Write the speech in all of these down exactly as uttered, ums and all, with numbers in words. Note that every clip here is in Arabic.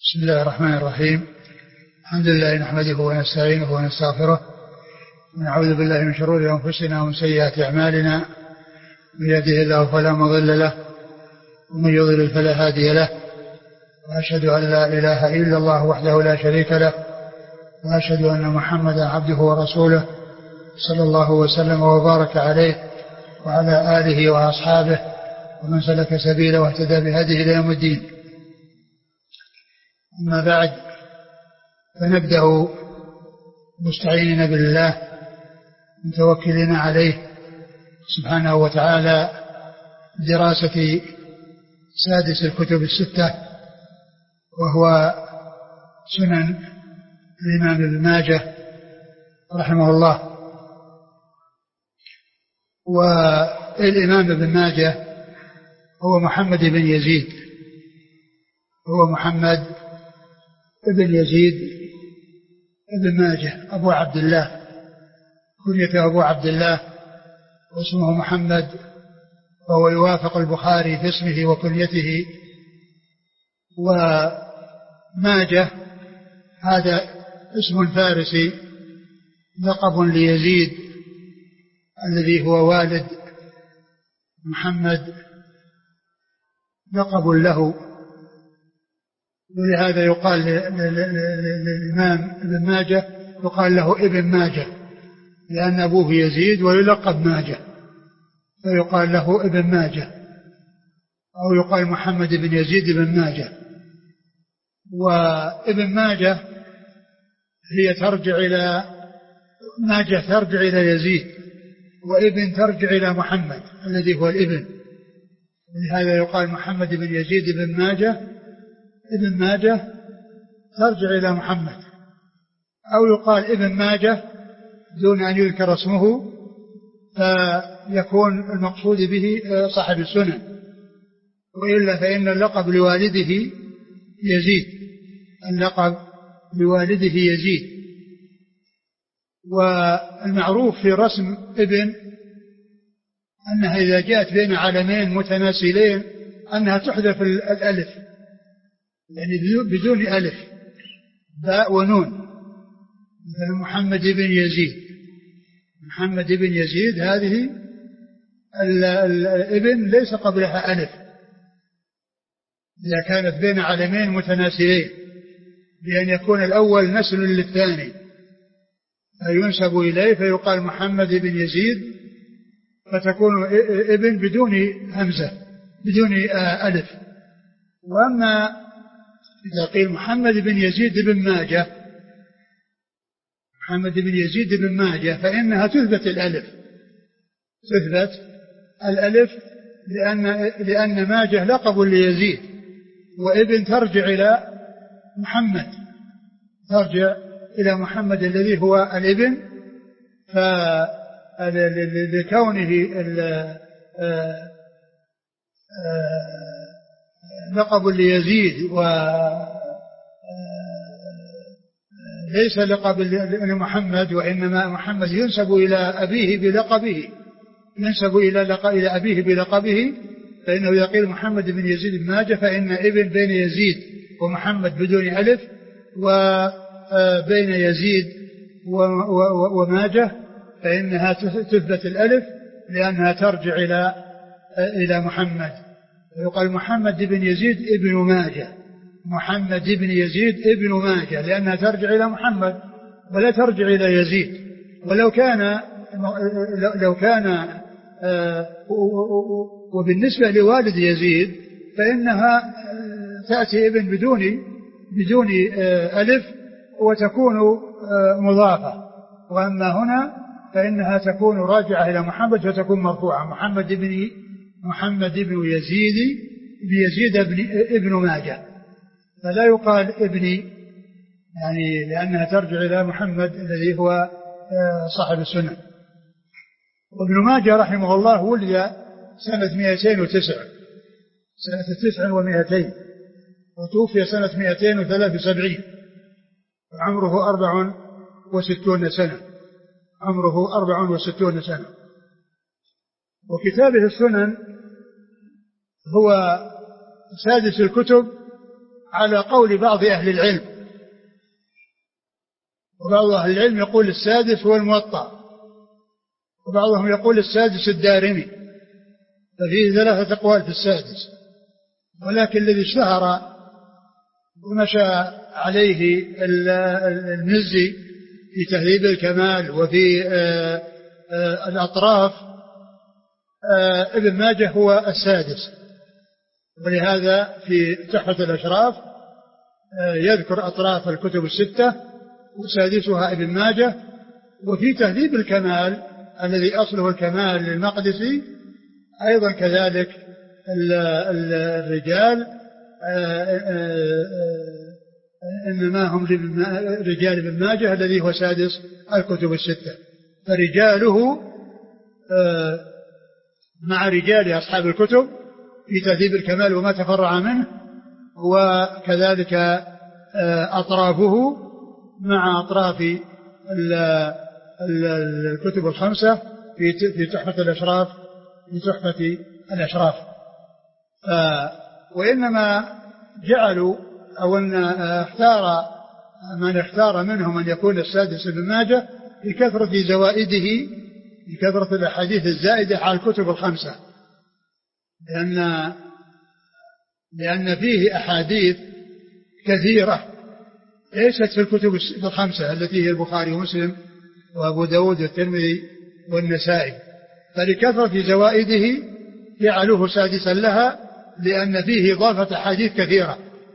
بسم الله الرحمن الرحيم. الحمد لله نحمده ونستعينه ونستغفره ونعوذ بالله من شرور أنفسنا ومن سيئات أعمالنا. من يهده الله فلا مضل له ومن يضلل فلا هادي له، وأشهد أن لا إله إلا الله وحده لا شريك له، وأشهد أن محمدا عبده ورسوله صلى الله وسلم وبارك عليه وعلى آله وأصحابه ومن سلك سبيله واهتدى بهديه إلى يوم الدين. أما بعد، فنبدأ مستعينين بالله متوكلين عليه سبحانه وتعالى دراسة سادس الكتب الستة، وهو سنن الإمام ابن ماجه رحمه الله. والإمام ابن ماجه هو محمد بن يزيد، هو محمد ابن يزيد ابن ماجه أبو عبد الله، كنيته أبو عبد الله واسمه محمد، وهو يوافق البخاري في اسمه وكنيته. وماجه هذا اسم فارسي لقب ليزيد الذي هو والد محمد، لقب له، ولهذا يقال للإمام ابن ماجه يقال له ابن ماجه، لأن أبوه يزيد ويلقب ماجه فيقال له ابن ماجه، أو يقال محمد بن يزيد بن ماجه. وابن ماجه هي ترجع إلى ماجه ترجع إلى يزيد، وابن ترجع إلى محمد الذي هو الابن، لهذا يقال محمد بن يزيد بن ماجه ابن ماجه ترجع إلى محمد، أو يقال ابن ماجه دون أن يذكر اسمه فيكون المقصود به صاحب السنن، وإلا فإن اللقب لوالده يزيد، اللقب لوالده يزيد. والمعروف في رسم ابن أنها إذا جاءت بين علمين متناسلين أنها تحذف الألف، يعني بدون ألف، باء ونون، مثل محمد بن يزيد، محمد بن يزيد هذه الابن ليس قبلها ألف إذا كانت بين علمين متناسلين، بأن يكون الأول نسل للثاني فينسب إليه فيقال محمد بن يزيد، فتكون ابن بدون همزة بدون ألف. وأما إذا قيل محمد بن يزيد بن ماجه محمد بن يزيد بن ماجه فإنها تثبت الألف، تثبت الألف لأن, لأن ماجه لقب ليزيد، وابن ترجع إلى محمد، ترجع إلى محمد الذي هو الابن، فلكونه لقب ليزيد وليس لقب لمحمد، وإنما محمد ينسب إلى أبيه بلقبه، ينسب إلى إلى أبيه بلقبه، فإنه يقول محمد بن يزيد بن ماجه فإن ابن بين يزيد ومحمد بدون ألف، وبين يزيد وماجه فإنها تثبت الألف لأنها ترجع إلى إلى محمد، يقال محمد بن يزيد ابن ماجه، محمد بن يزيد ابن ماجه، لأنها ترجع إلى محمد ولا ترجع إلى يزيد. ولو كان لو كان وبالنسبة لوالد يزيد فإنها تأتي ابن بدون بدون ألف وتكون مضافة، وأما هنا فإنها تكون راجعة إلى محمد فتكون مرفوعة، محمد بن محمد بن يزيد بيزيد ابن, ابن ماجه، فلا يقال ابني، يعني لأنها ترجع إلى محمد الذي هو صاحب السنة. وابن ماجه رحمه الله ولد سنة مئتين وتسع سنة تسع ومئتين، وتوفي سنة مئتين وثلاث وسبعين، وعمره أربع وستون سنة، عمره أربع وستون سنة. وكتابه السنن هو سادس الكتب على قول بعض أهل العلم، وبعض أهل العلم يقول السادس هو الموطأ، وبعضهم يقول السادس الدارمي، ففيه ثلاثة أقوال في السادس. ولكن الذي اشتهر ومشى عليه المزي في تهذيب الكمال وفي الأطراف ابن ماجه هو السادس، ولهذا في تحفة الأشراف يذكر أطراف الكتب الستة وسادسها ابن ماجه. وفي تهذيب الكمال الذي أصله الكمال للمقدسي أيضا كذلك الرجال إنما هم رجال ابن ماجه الذي هو سادس الكتب الستة، فرجاله مع رجال أصحاب الكتب في تهذيب الكمال وما تفرع منه، وكذلك أطرافه مع أطراف الكتب الخمسة في تحفة الأشراف في تحفة الأشراف. وإنما جعلوا أو أن اختار من اختار منهم أن يكون السادس ابن ماجه لكثرة زوائده، لكثرة الأحاديث الزائدة على الكتب الخمسة، لأن لأن فيه أحاديث كثيرة ليست في الكتب الخمسة التي هي البخاري ومسلم وأبو داود والترمذي والنسائي، فلكثرة زوائده جعلوه سادسا لها، لأن فيه إضافة أحاديث كثيرة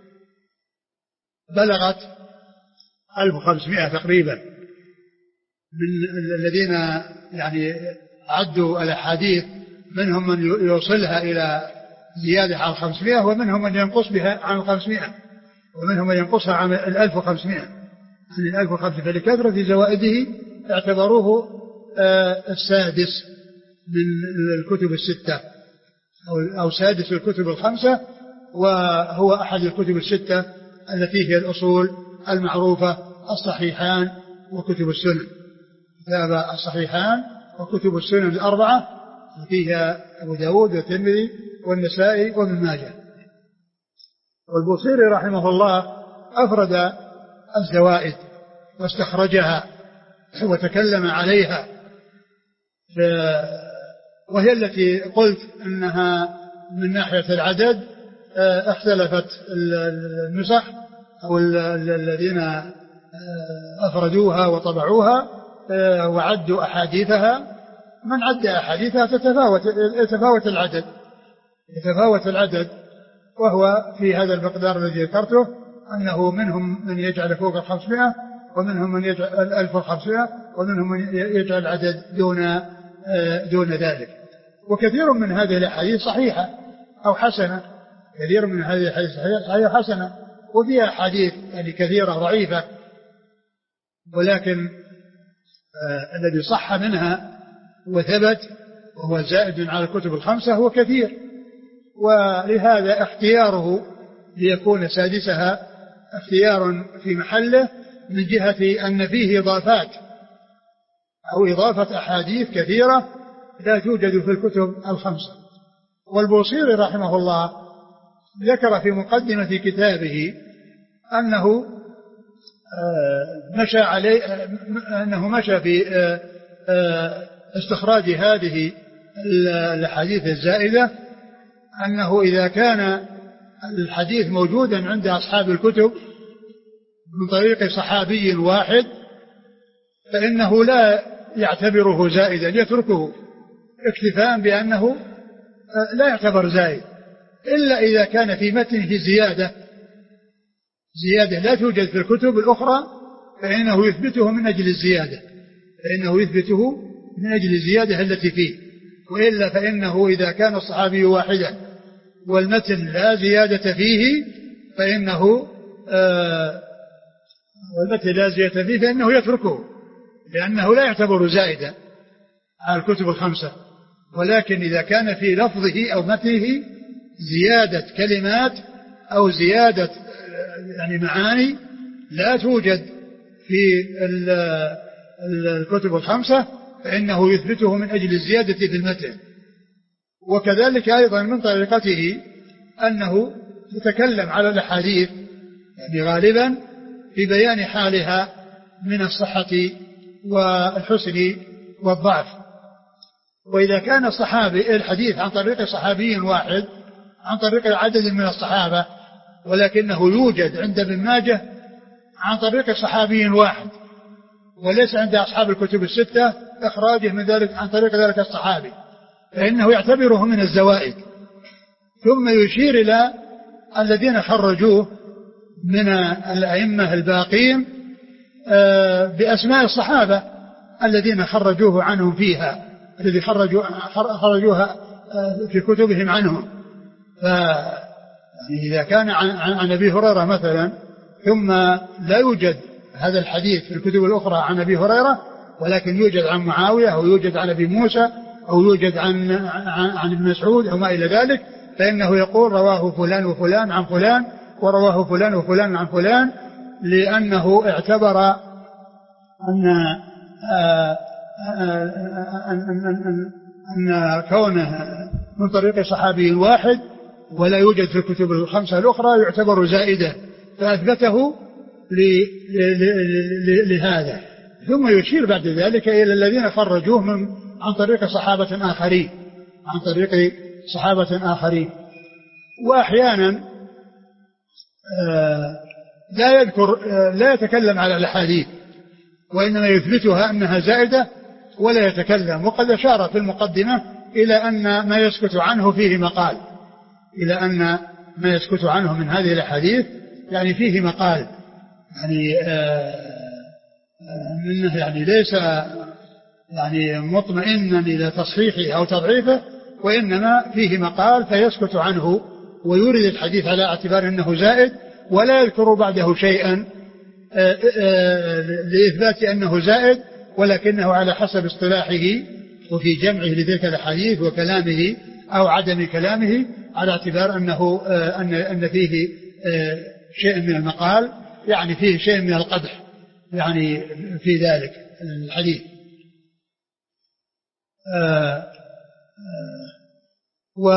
بلغت ألف وخمسمائة تقريبا، من الذين يعني عدوا الأحاديث منهم من يوصلها إلى زيادة عن خمسمائة، ومنهم من ينقص بها عن خمسمائة، ومنهم من ينقصها عن الألف وخمسمائة عن الألف وخمسمائة، فلكثرة زوائده اعتبروه السادس من الكتب الستة أو سادس الكتب الخمسة، وهو أحد الكتب الستة التي هي الأصول المعروفة الصحيحان وكتب السنن، كتاب الصحيحان وكتب السنن الأربعة فيها أبو داود والترمذي والنسائي وابن ماجه. والبوصيري رحمه الله أفرد الزوائد واستخرجها وتكلم عليها، وهي التي قلت أنها من ناحية العدد اختلفت النسخ أو الذين أفردوها وطبعوها وعدوا أحاديثها، من عد أحاديثها تتفاوت يتفاوت العدد يتفاوت العدد وهو في هذا المقدار الذي ذكرته، أنه منهم من يجعل فوق الخمسمائة، ومنهم من يجعل الألف وخمسمائة، ومنهم من يجعل العدد دون دون ذلك. وكثير من هذه الأحاديث صحيحة أو حسنة، كثير من هذه الأحاديث صحيحة أو حسنة، وفيها أحاديث يعني كثيرة ضعيفة، ولكن آه الذي صح منها وثبت وهو زائد على الكتب الخمسة هو كثير، ولهذا اختياره ليكون سادسها اختيار في محله، من جهة أن فيه إضافات أو إضافة أحاديث كثيرة لا توجد في الكتب الخمسة. والبوصيري رحمه الله ذكر في مقدمة كتابه أنه مشى عليه أنه مشى في استخراج هذه الحديث الزائدة، أنه إذا كان الحديث موجودا عند أصحاب الكتب من طريق صحابي واحد فإنه لا يعتبره زائدا، يتركه اكتفاء بأنه لا يعتبر زائد، إلا إذا كان في متنه زيادة زيادة لا توجد في الكتب الأخرى فإنه يثبته من أجل الزيادة فإنه يثبته من أجل الزيادة التي فيه، وإلا فإنه إذا كان الصحابي واحدا والمتن لا زيادة فيه فإنه آه والمتن لا زيادة فيه فإنه يتركه، لأنه لا يعتبر زائدا على الكتب الخمسة. ولكن إذا كان في لفظه أو متنه زيادة كلمات أو زيادة يعني معاني لا توجد في الكتب الخمسة فإنه يثبته من أجل الزيادة في المتن. وكذلك أيضا من طريقته أنه يتكلم على الأحاديث يعني غالبا في بيان حالها من الصحة والحسن والضعف. وإذا كان الصحابي الحديث عن طريق صحابي واحد عن طريق عدد من الصحابة ولكنه يوجد عند ابن ماجه عن طريق صحابي واحد وليس عند أصحاب الكتب الستة إخراجه من ذلك عن طريق ذلك الصحابي فإنه يعتبره من الزوائد. ثم يشير إلى الذين خرجوه من الأئمة الباقين بأسماء الصحابة الذين خرجوه عنهم فيها الذي خرجوا خرجوها في كتبهم عنهم. فإذا كان عن أبي هريرة مثلا ثم لا يوجد هذا الحديث في الكتب الأخرى عن أبي هريرة ولكن يوجد عن معاوية أو يوجد عن أبي موسى أو يوجد عن عن, عن ابن مسعود أو ما إلى ذلك فإنه يقول رواه فلان وفلان عن فلان ورواه فلان وفلان عن فلان لأنه اعتبر أن أن, أن, أن, أن كونه من طريق صحابي واحد ولا يوجد في الكتب الخمسة الأخرى يعتبر زائدة فأثبته لهذا. ثم يشير بعد ذلك إلى الذين خرجوه من عن طريق صحابة آخرين عن طريق صحابة آخرين. وأحيانا لا يذكر لا يتكلم على الأحاديث وإنما يثبتها أنها زائدة ولا يتكلم. وقد أشار في المقدمة إلى أن ما يسكت عنه فيه مقال إلى أن ما يسكت عنه من هذه الأحاديث يعني فيه مقال يعني منه يعني ليس يعني مطمئنا إلى تصحيحه أو تضعيفه وإنما فيه مقال فيسكت عنه ويورد الحديث على اعتبار أنه زائد ولا يذكر بعده شيئا لإثبات أنه زائد ولكنه على حسب اصطلاحه وفي جمعه لذلك الحديث وكلامه أو عدم كلامه على اعتبار أنه أن أن فيه شيء من المقال يعني فيه شيء من القدح يعني في ذلك الحديث. و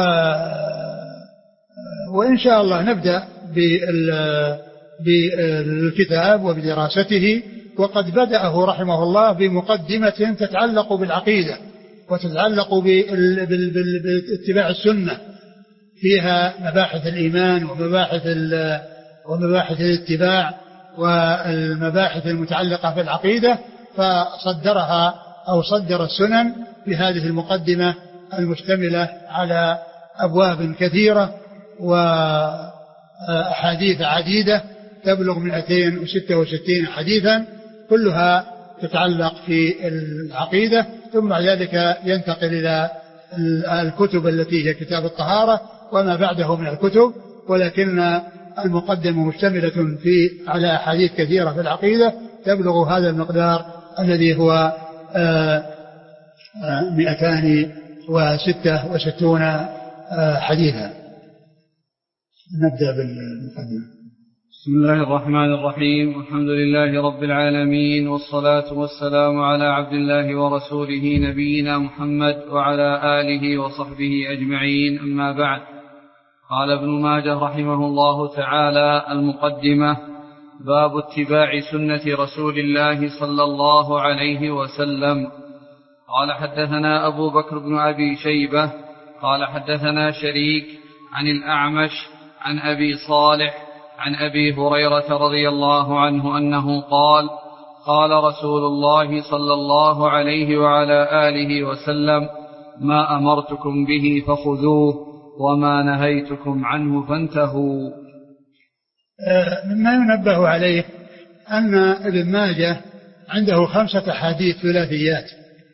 وإن شاء الله نبدأ بالكتاب وبدراسته. وقد بدأه رحمه الله بمقدمة تتعلق بالعقيدة وتتعلق باتباع السنة فيها مباحث الإيمان ومباحث ومباحث الاتباع والمباحث المتعلقة بالعقيدة فصدرها أو صدر السنن بهذه المقدمة المشتملة على أبواب كثيرة وأحاديث عديدة تبلغ مئتين وستة وستين حديثا كلها تتعلق في العقيدة. ثم بعد ذلك ينتقل إلى الكتب التي هي كتاب الطهارة وما بعده من الكتب ولكن المقدمة مشتملة في على أحاديث كثيرة في العقيدة تبلغ هذا المقدار الذي هو مئتان وستة وستون حديثا. نبدأ بالمقدمة. بسم الله الرحمن الرحيم والحمد لله رب العالمين والصلاة والسلام على عبد الله ورسوله نبينا محمد وعلى آله وصحبه أجمعين. أما بعد قال ابن ماجه رحمه الله تعالى المقدمة باب اتباع سنة رسول الله صلى الله عليه وسلم. قال حدثنا أبو بكر بن أبي شيبة قال حدثنا شريك عن الأعمش عن أبي صالح عن أبي هريرة رضي الله عنه أنه قال قال رسول الله صلى الله عليه وعلى آله وسلم ما أمرتكم به فخذوه وما نهيتكم عنه فانتهوا. مما ينبه عليه أن ابن ماجه عنده خمسة حديث ثلاثيات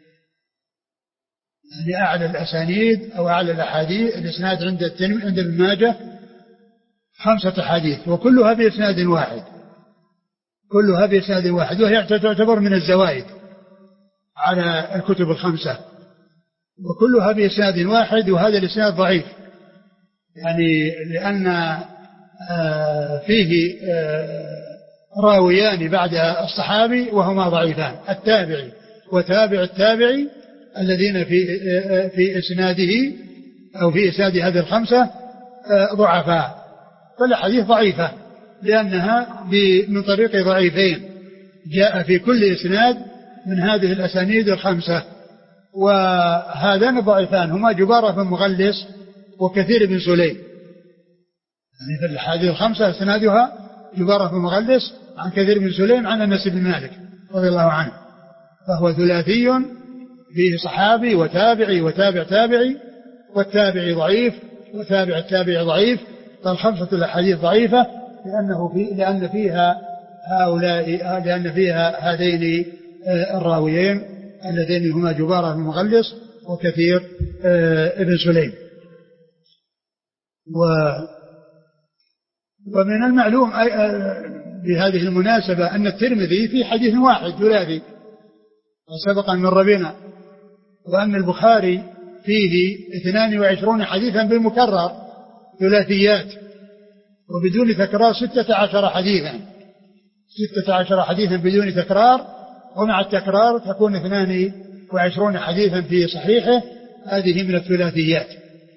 يعني أعلى الأسانيد أو أعلى الأحاديث الإسناد عند الترمذي عند ابن ماجه خمسة حديث وكلها بإسناد واحد كلها بإسناد واحد وهي تعتبر من الزوائد على الكتب الخمسة وكلها بإسناد واحد وهذا الإسناد ضعيف يعني لأن فيه راويان بعد الصحابي وهما ضعيفان التابعي وتابع التابعي الذين في في إسناده أو في إسناد هذه الخمسة ضعفاء فالحديث ضعيفة لأنها من طريق ضعيفين، جاء في كل إسناد من هذه الأسانيد الخمسة، وهذان ضعيفان هما جبارة بن مغلس وكثير بن سليم. يعني في الحديث الخمسة إسنادها جبارة بن مغلس عن كثير بن سليم عن أنس بن مالك رضي الله عنه، فهو ثلاثي فيه صحابي وتابعي وتابع تابعي، والتابعي ضعيف وتابع التابعي ضعيف، فالخمسة الأحاديث ضعيفة لأنه في لأن فيها هؤلاء لأن فيها هذين الراويين اللذين هما جبارة بن مغلس وكثير ابن سليم. و ومن المعلوم بهذه المناسبة أن الترمذي في حديث واحد ثلاثي وسبق أن مر بنا، وأن البخاري فيه اثنان وعشرون حديثا بالمكرر ثلاثيات وبدون تكرار ستة عشر حديثا ستة عشر حديثا بدون تكرار، ومع التكرار تكون اثنان وعشرون حديثا في صحيحه، هذه من الثلاثيات.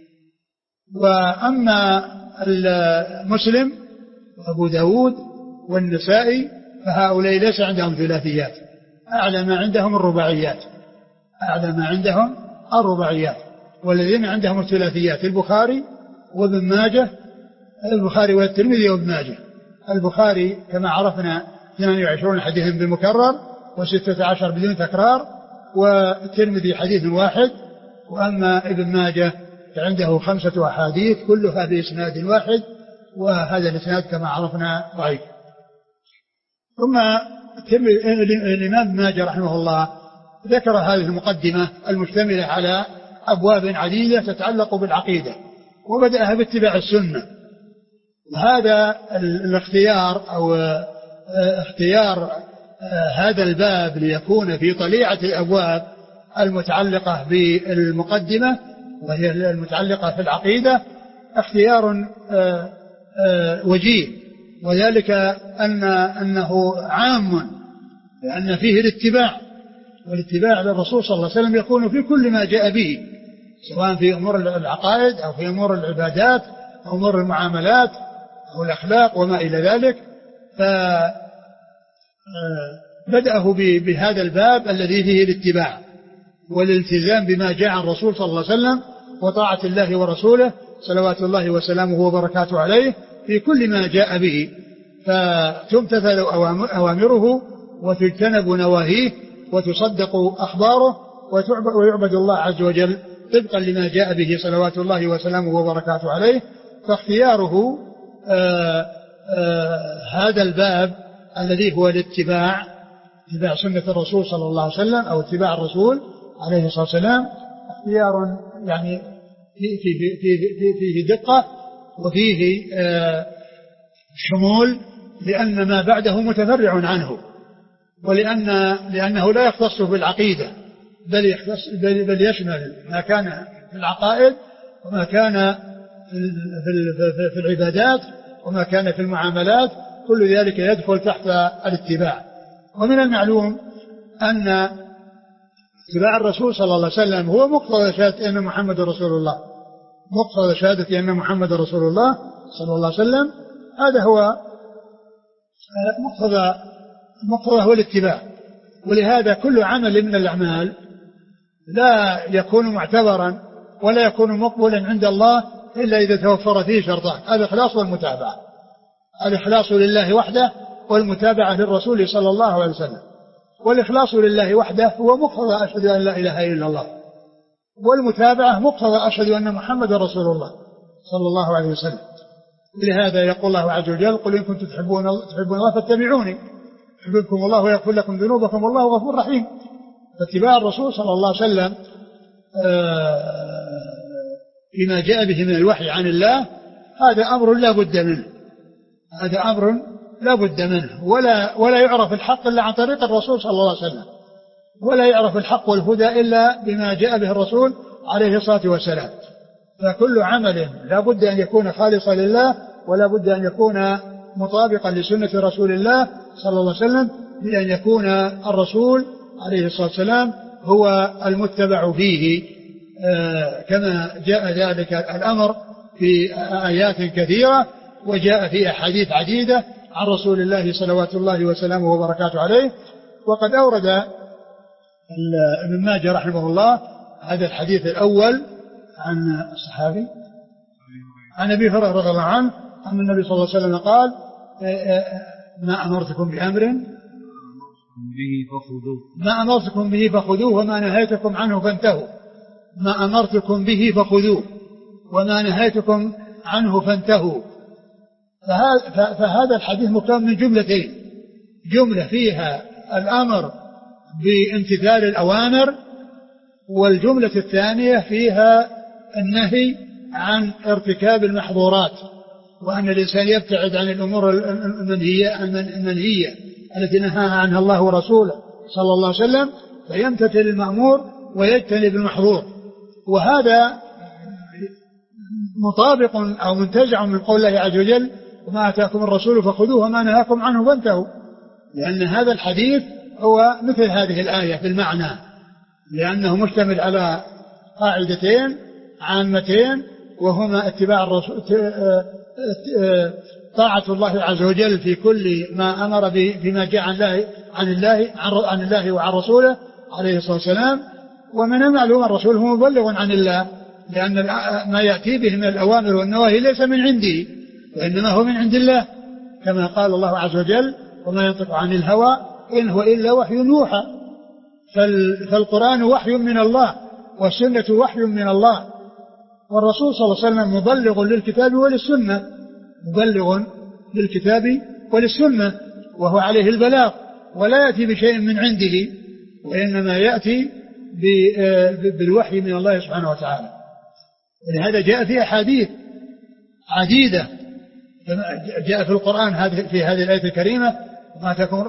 وأما مسلم وأبو داود والنسائي فهؤلاء ليس عندهم ثلاثيات، أعلى ما عندهم الرباعيات أعلى ما عندهم الرباعيات والذين عندهم الثلاثيات البخاري وابن ماجه، البخاري والترمذي وابن ماجه. البخاري كما عرفنا اثنين وعشرون حديثا بالمكرر وستة عشر بدون تكرار، والترمذي حديث واحد، وأما ابن ماجه فعنده خمسة أحاديث كلها بإسناد واحد، وهذا الإسناد كما عرفنا ضعيف. ثم الإمام ابن ماجه رحمه الله ذكر هذه المقدمة المشتملة على أبواب عديدة تتعلق بالعقيدة، وبدأها باتباع السنة. هذا الاختيار أو اختيار هذا الباب ليكون في طليعة الأبواب المتعلقة بالمقدمة وهي المتعلقة في العقيدة اختيار وجيه، وذلك أن أنه عام لأن فيه الاتباع، والاتباع للرسول صلى الله عليه وسلم يكون في كل ما جاء به، سواء في أمور العقائد أو في أمور العبادات أو أمور المعاملات أو الأخلاق وما إلى ذلك. فبدأه بهذا الباب الذي فيه الاتباع والالتزام بما جاء عن الرسول صلى الله عليه وسلم وطاعة الله ورسوله صلوات الله وسلامه وبركاته عليه في كل ما جاء به، فتمتثل أوامره وتجتنب نواهيه وتصدق أخباره ويعبد الله عز وجل طبقا لما جاء به صلوات الله وسلامه وبركاته عليه. فاختياره آآ آآ هذا الباب الذي هو الاتباع، اتباع سنة الرسول صلى الله عليه وسلم أو اتباع الرسول عليه الصلاة والسلام، اختيار يعني فيه في في في في دقة وفيه شمول، لأن ما بعده متفرع عنه، ولأن لأنه لا يختص بالعقيدة بل يختص بل, بل يشمل ما كان في العقائد وما كان في, في العبادات وما كان في المعاملات، كل ذلك يدخل تحت الاتباع. ومن المعلوم أن اتباع الرسول صلى الله عليه وسلم هو مقتضى شهادة أن محمد رسول الله، مقتضى شهادة أن محمد رسول الله صلى الله عليه وسلم، هذا هو مقتضى مقتضى هو الاتباع. ولهذا كل عمل من الأعمال لا يكون معتبرا ولا يكون مقبولا عند الله إلا إذا توفر فيه شرطان: الإخلاص والمتابعة. الإخلاص لله وحده والمتابعة للرسول صلى الله عليه وسلم. والإخلاص لله وحده هو مقتضى أشهد أن لا إله إلا الله، والمتابعة مقتضى أشهد أن محمد رسول الله صلى الله عليه وسلم. لهذا يقول الله عز وجل: قل إن كنتم تحبون الله فاتبعوني يحببكم الله ويغفر لكم ذنوبكم والله غفور رحيم. فاتباع الرسول صلى الله عليه وسلم بما جاء به من الوحي عن الله هذا أمر لا بد منه، هذا أمر لا بد منه، ولا ولا يعرف الحق إلا عن طريق الرسول صلى الله عليه وسلم، ولا يعرف الحق والهدى إلا بما جاء به الرسول عليه الصلاة والسلام. فكل عمل لا بد أن يكون خالصا لله ولا بد أن يكون مطابقا لسنة رسول الله صلى الله عليه وسلم، بأن يكون الرسول عليه الصلاة والسلام هو المتبع فيه، كما جاء ذلك الأمر في آيات كثيرة وجاء في أحاديث عديدة عن رسول الله صلوات الله وسلامه وبركاته عليه. وقد أورد ابن ماجه رحمه الله هذا الحديث الأول عن الصحابي عن أبي هريرة رضي الله عنه أن النبي صلى الله عليه وسلم قال ما أمرتكم بأمر به فخذوه ما أمرتكم به فخذوه وما نهيتكم عنه فانتهوا ما أمرتكم به فخذوه وما نهيتكم عنه فانتهوا. فهذا الحديث مكون من جملتين، جملة فيها الأمر بامتثال الأوامر، والجملة الثانية فيها النهي عن ارتكاب المحظورات، وأن الإنسان يبتعد عن الأمور المنهية, المنهية التي نهاها عنها الله ورسوله صلى الله عليه وسلم، فيمتثل المأمور ويجتنب المحظور. وهذا مطابق أو منتزع من قول الله عز وجل وما آتاكم الرسول فخذوه وما نهاكم عنه فانتهوا، لأن هذا الحديث هو مثل هذه الآية في المعنى، لأنه مشتمل على قاعدتين عامتين، وهما اتباع الرسول طاعة الله عز وجل في كل ما أمر به فيما جاء عن الله عن الله عن الله وعن رسوله عليه الصلاة والسلام. ومن المعلوم الرسول هو مبلغ عن الله، لأن ما يأتي به من الأوامر والنواهي ليس من عنده وإنما هو من عند الله، كما قال الله عز وجل وما ينطق عن الهوى إن هو إلا وحي يوحى. فالقرآن وحي من الله والسنة وحي من الله، والرسول صلى الله عليه وسلم مبلغ للكتاب وللسنة، مبلغ للكتاب وللسنة، وهو عليه البلاغ ولا يأتي بشيء من عنده، وإنما يأتي بالوحي من الله سبحانه وتعالى. ولهذا جاء في أحاديث عديدة، جاء في القرآن في هذه الآية الكريمة وما تكون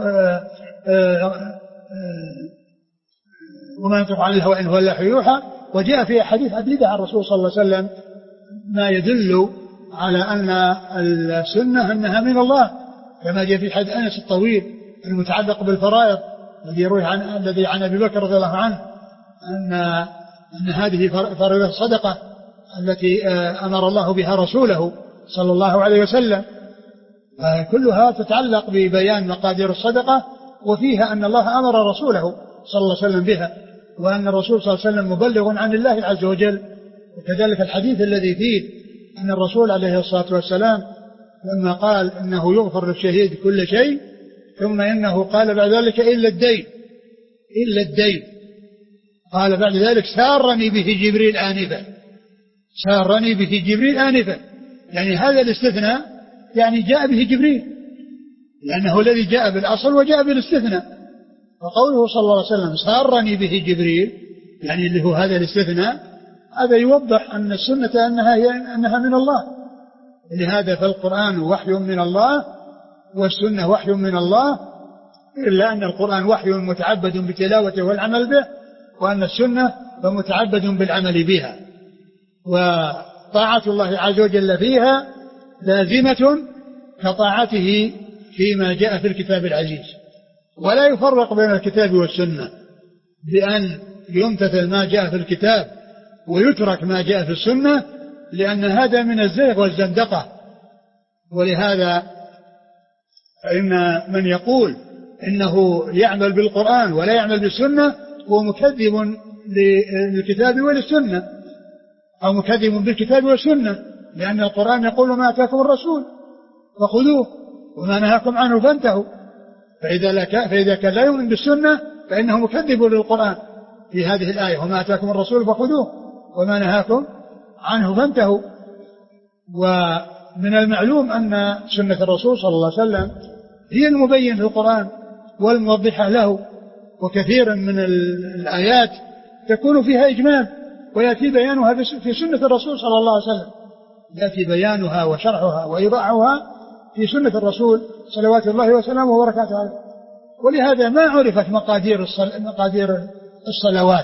وما ينطق عن الهوى إن هو إلا وحي يوحى، وجاء في أحاديث عديدة عن الرسول صلى الله عليه وسلم ما يدل على أن السنة أنها من الله، كما جاء في حديث أنس الطويل المتعلق بالفرائض الذي يروي عن الذي عن أبي بكر رضي الله عنه أن أن هذه فريضة الصدقة التي أمر الله بها رسوله صلى الله عليه وسلم، كلها تتعلق ببيان مقادير الصدقة، وفيها أن الله أمر رسوله صلى الله عليه وسلم بها، وأن الرسول صلى الله عليه وسلم مبلغ عن الله عز وجل. وكذلك الحديث الذي فيه أن الرسول عليه الصلاة والسلام لما قال إنه يغفر للشهيد كل شيء، ثم إنه قال بعد ذلك إلا الدين إلا الدين قال بعد ذلك سارني به جبريل آنفا سارني به جبريل آنفا يعني هذا الاستثناء يعني جاء به جبريل، لأنه الذي جاء بالأصل وجاء بالاستثناء. وقوله صلى الله عليه وسلم سارني به جبريل يعني اللي هو هذا الاستثناء، هذا يوضح أن السنة أنها, أنها من الله. لهذا فالقرآن وحي من الله والسنة وحي من الله، إلا أن القرآن وحي متعبد بتلاوته والعمل به، وأن السنة فمتعبد بالعمل بها. وطاعة الله عز وجل فيها لازمة كطاعته فيما جاء في الكتاب العزيز، ولا يفرق بين الكتاب والسنة بأن يمتثل ما جاء في الكتاب ويترك ما جاء في السنة، لأن هذا من الزيغ والزندقة. ولهذا فإن من يقول إنه يعمل بالقرآن ولا يعمل بالسنة هو مكذب للكتاب وللسنة، أو مكذب بالكتاب والسنة، لأن القرآن يقول ما آتاكم الرسول فخذوه وما نهاكم عنه فانتهوا. فإذا, لك فإذا كان لا يؤمن بالسنة فإنه مكذب للقرآن في هذه الآية وما آتاكم الرسول فخذوه وما نهاكم عنه فانتهوا. ومن المعلوم أن سنة الرسول صلى الله عليه وسلم هي المبين في القرآن والموضحة له، وكثيرا من الآيات تكون فيها إجمال ويأتي بيانها في سنة الرسول صلى الله عليه وسلم، يأتي بيانها وشرحها وإيضاحها في سنة الرسول صلوات الله وسلامه وبركاته عليه. ولهذا ما عرفت مقادير مقادير الصلوات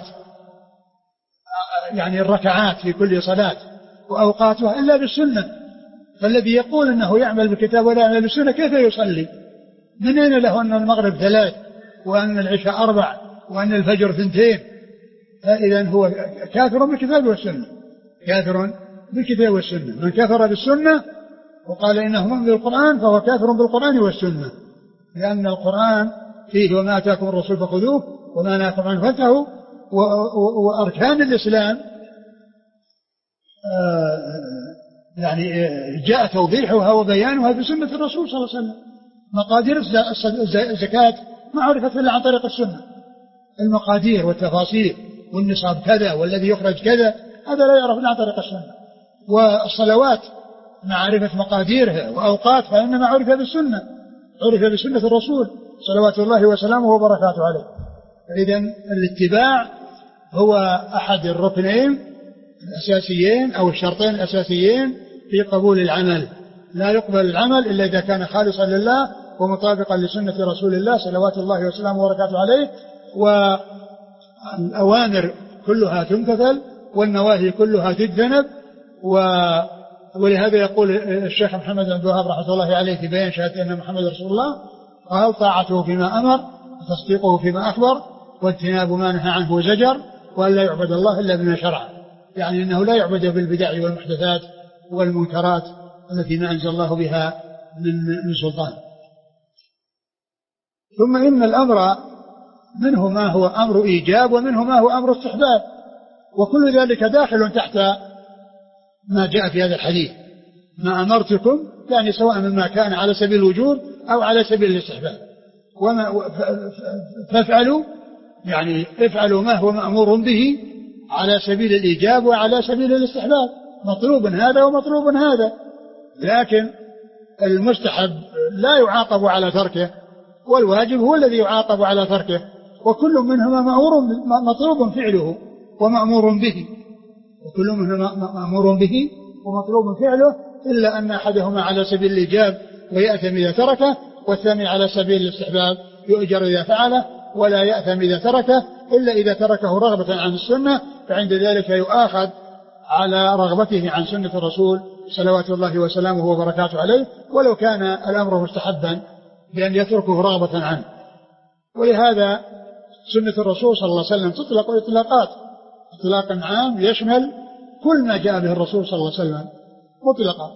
يعني الركعات في كل صلاة وأوقاتها إلا بالسنة. فالذي يقول أنه يعمل بالكتاب ولا يعمل بالسنة كيف يصلي؟ من أين له أن المغرب ثلاث وأن العشاء أربع وأن الفجر ثنتين؟ فإذا هو كافر بالكتاب والسنة، كافر بالكتاب والسنة. من كفر بالسنة وقال إنه مؤمن بالقرآن فهو كافر بالقرآن والسنة، لأن القرآن فيه وما آتاكم الرسول فخذوه وما نهاكم عنه فانتهوا. وأركان الإسلام يعني جاء توضيحها وبيانها في سنة الرسول صلى الله عليه وسلم. مقادير الزكاة ما عرفت إلا عن طريق السنة، المقادير والتفاصيل والنصاب كذا والذي يخرج كذا هذا لا يعرف إلا عن طريق السنة. والصلوات معرفة مقاديرها وأوقاتها فإنما عرف بالسنة، عرف بسنة الرسول صلوات الله وسلامه وبركاته عليه. فإذن الاتباع هو أحد الركنين الأساسيين أو الشرطين الأساسيين في قبول العمل. لا يقبل العمل إلا إذا كان خالصا لله ومطابقا لسنة رسول الله صلوات الله وسلامه وبركاته عليه. والأوامر كلها تمتثل والنواهي كلها تجتنب. ولهذا يقول الشيخ محمد بن عبد الوهاب رحمه الله عليه في بيان شهادة أن محمد رسول الله قال طاعته فيما أمر وتصديقه فيما أخبر واجتناب ما نهى عنه وزجر وأن لا يعبد الله إلا بما شرع، يعني أنه لا يعبد بالبدع والمحدثات والمنكرات التي ما أنزل الله بها من من سلطان. ثم إن الأمر منه ما هو أمر إيجاب ومنه ما هو أمر استحباب، وكل ذلك داخل تحت ما جاء في هذا الحديث. ما أمرتكم يعني سواء مما كان على سبيل الوجوب أو على سبيل الاستحباب. وما فافعلوا يعني افعلوا ما هو مأمور به على سبيل الإيجاب وعلى سبيل الاستحباب، مطلوب هذا ومطلوب هذا. لكن المستحب لا يعاقب على تركه والواجب هو الذي يعاقب على تركه، وكل منهما مأمور مطلوب فعله ومأمور به، وكل منهما مأمور به ومطلوب فعله، إلا أن أحدهما على سبيل الإيجاب ويأثم إذا تركه، والثاني على سبيل الاستحباب يؤجر إذا فعله ولا يأثم إذا تركه، إلا إذا تركه رغبة عن السنة فعند ذلك يؤاخذ على رغبته عن سنة الرسول صلوات الله وسلامه وبركاته عليه، ولو كان الأمر مستحبا بأن يتركه رغبة عنه. ولهذا سنة الرسول صلى الله عليه وسلم تطلق إطلاقات، إطلاقا عام يشمل كل ما جاء به الرسول صلى الله عليه وسلم مطلقا.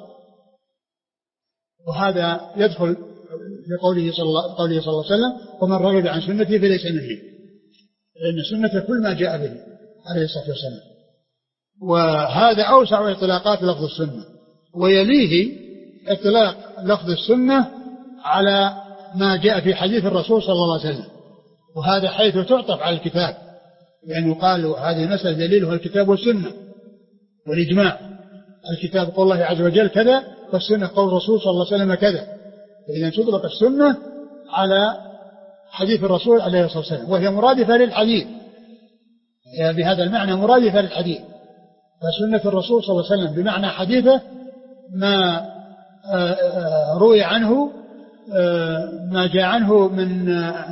وهذا يدخل في قوله صلى الله, قوله صلى الله عليه وسلم ومن رغب عن سنتي فليس مني، لأن سنة كل ما جاء به عليه الصلاة والسلام. وهذا أوسع إطلاقات لفظ السنة، ويليه إطلاق لفظ السنة على ما جاء في حديث الرسول صلى الله عليه وسلم، وهذا حيث تعطف على الكتاب، لأنه يعني قال هذه المسألة دليلها الكتاب والسنة والإجماع. الكتاب قول الله عز وجل كذا والسنة قول الرسول صلى الله عليه وسلم كذا، فإذا تطلق السنة على حديث الرسول عليه الصلاة والسلام وهي مرادفة للحديث، يعني بهذا المعنى مرادفة للحديث. فسنة الرسول صلى الله عليه وسلم بمعنى حديثه ما روي عنه ما جاء عنه من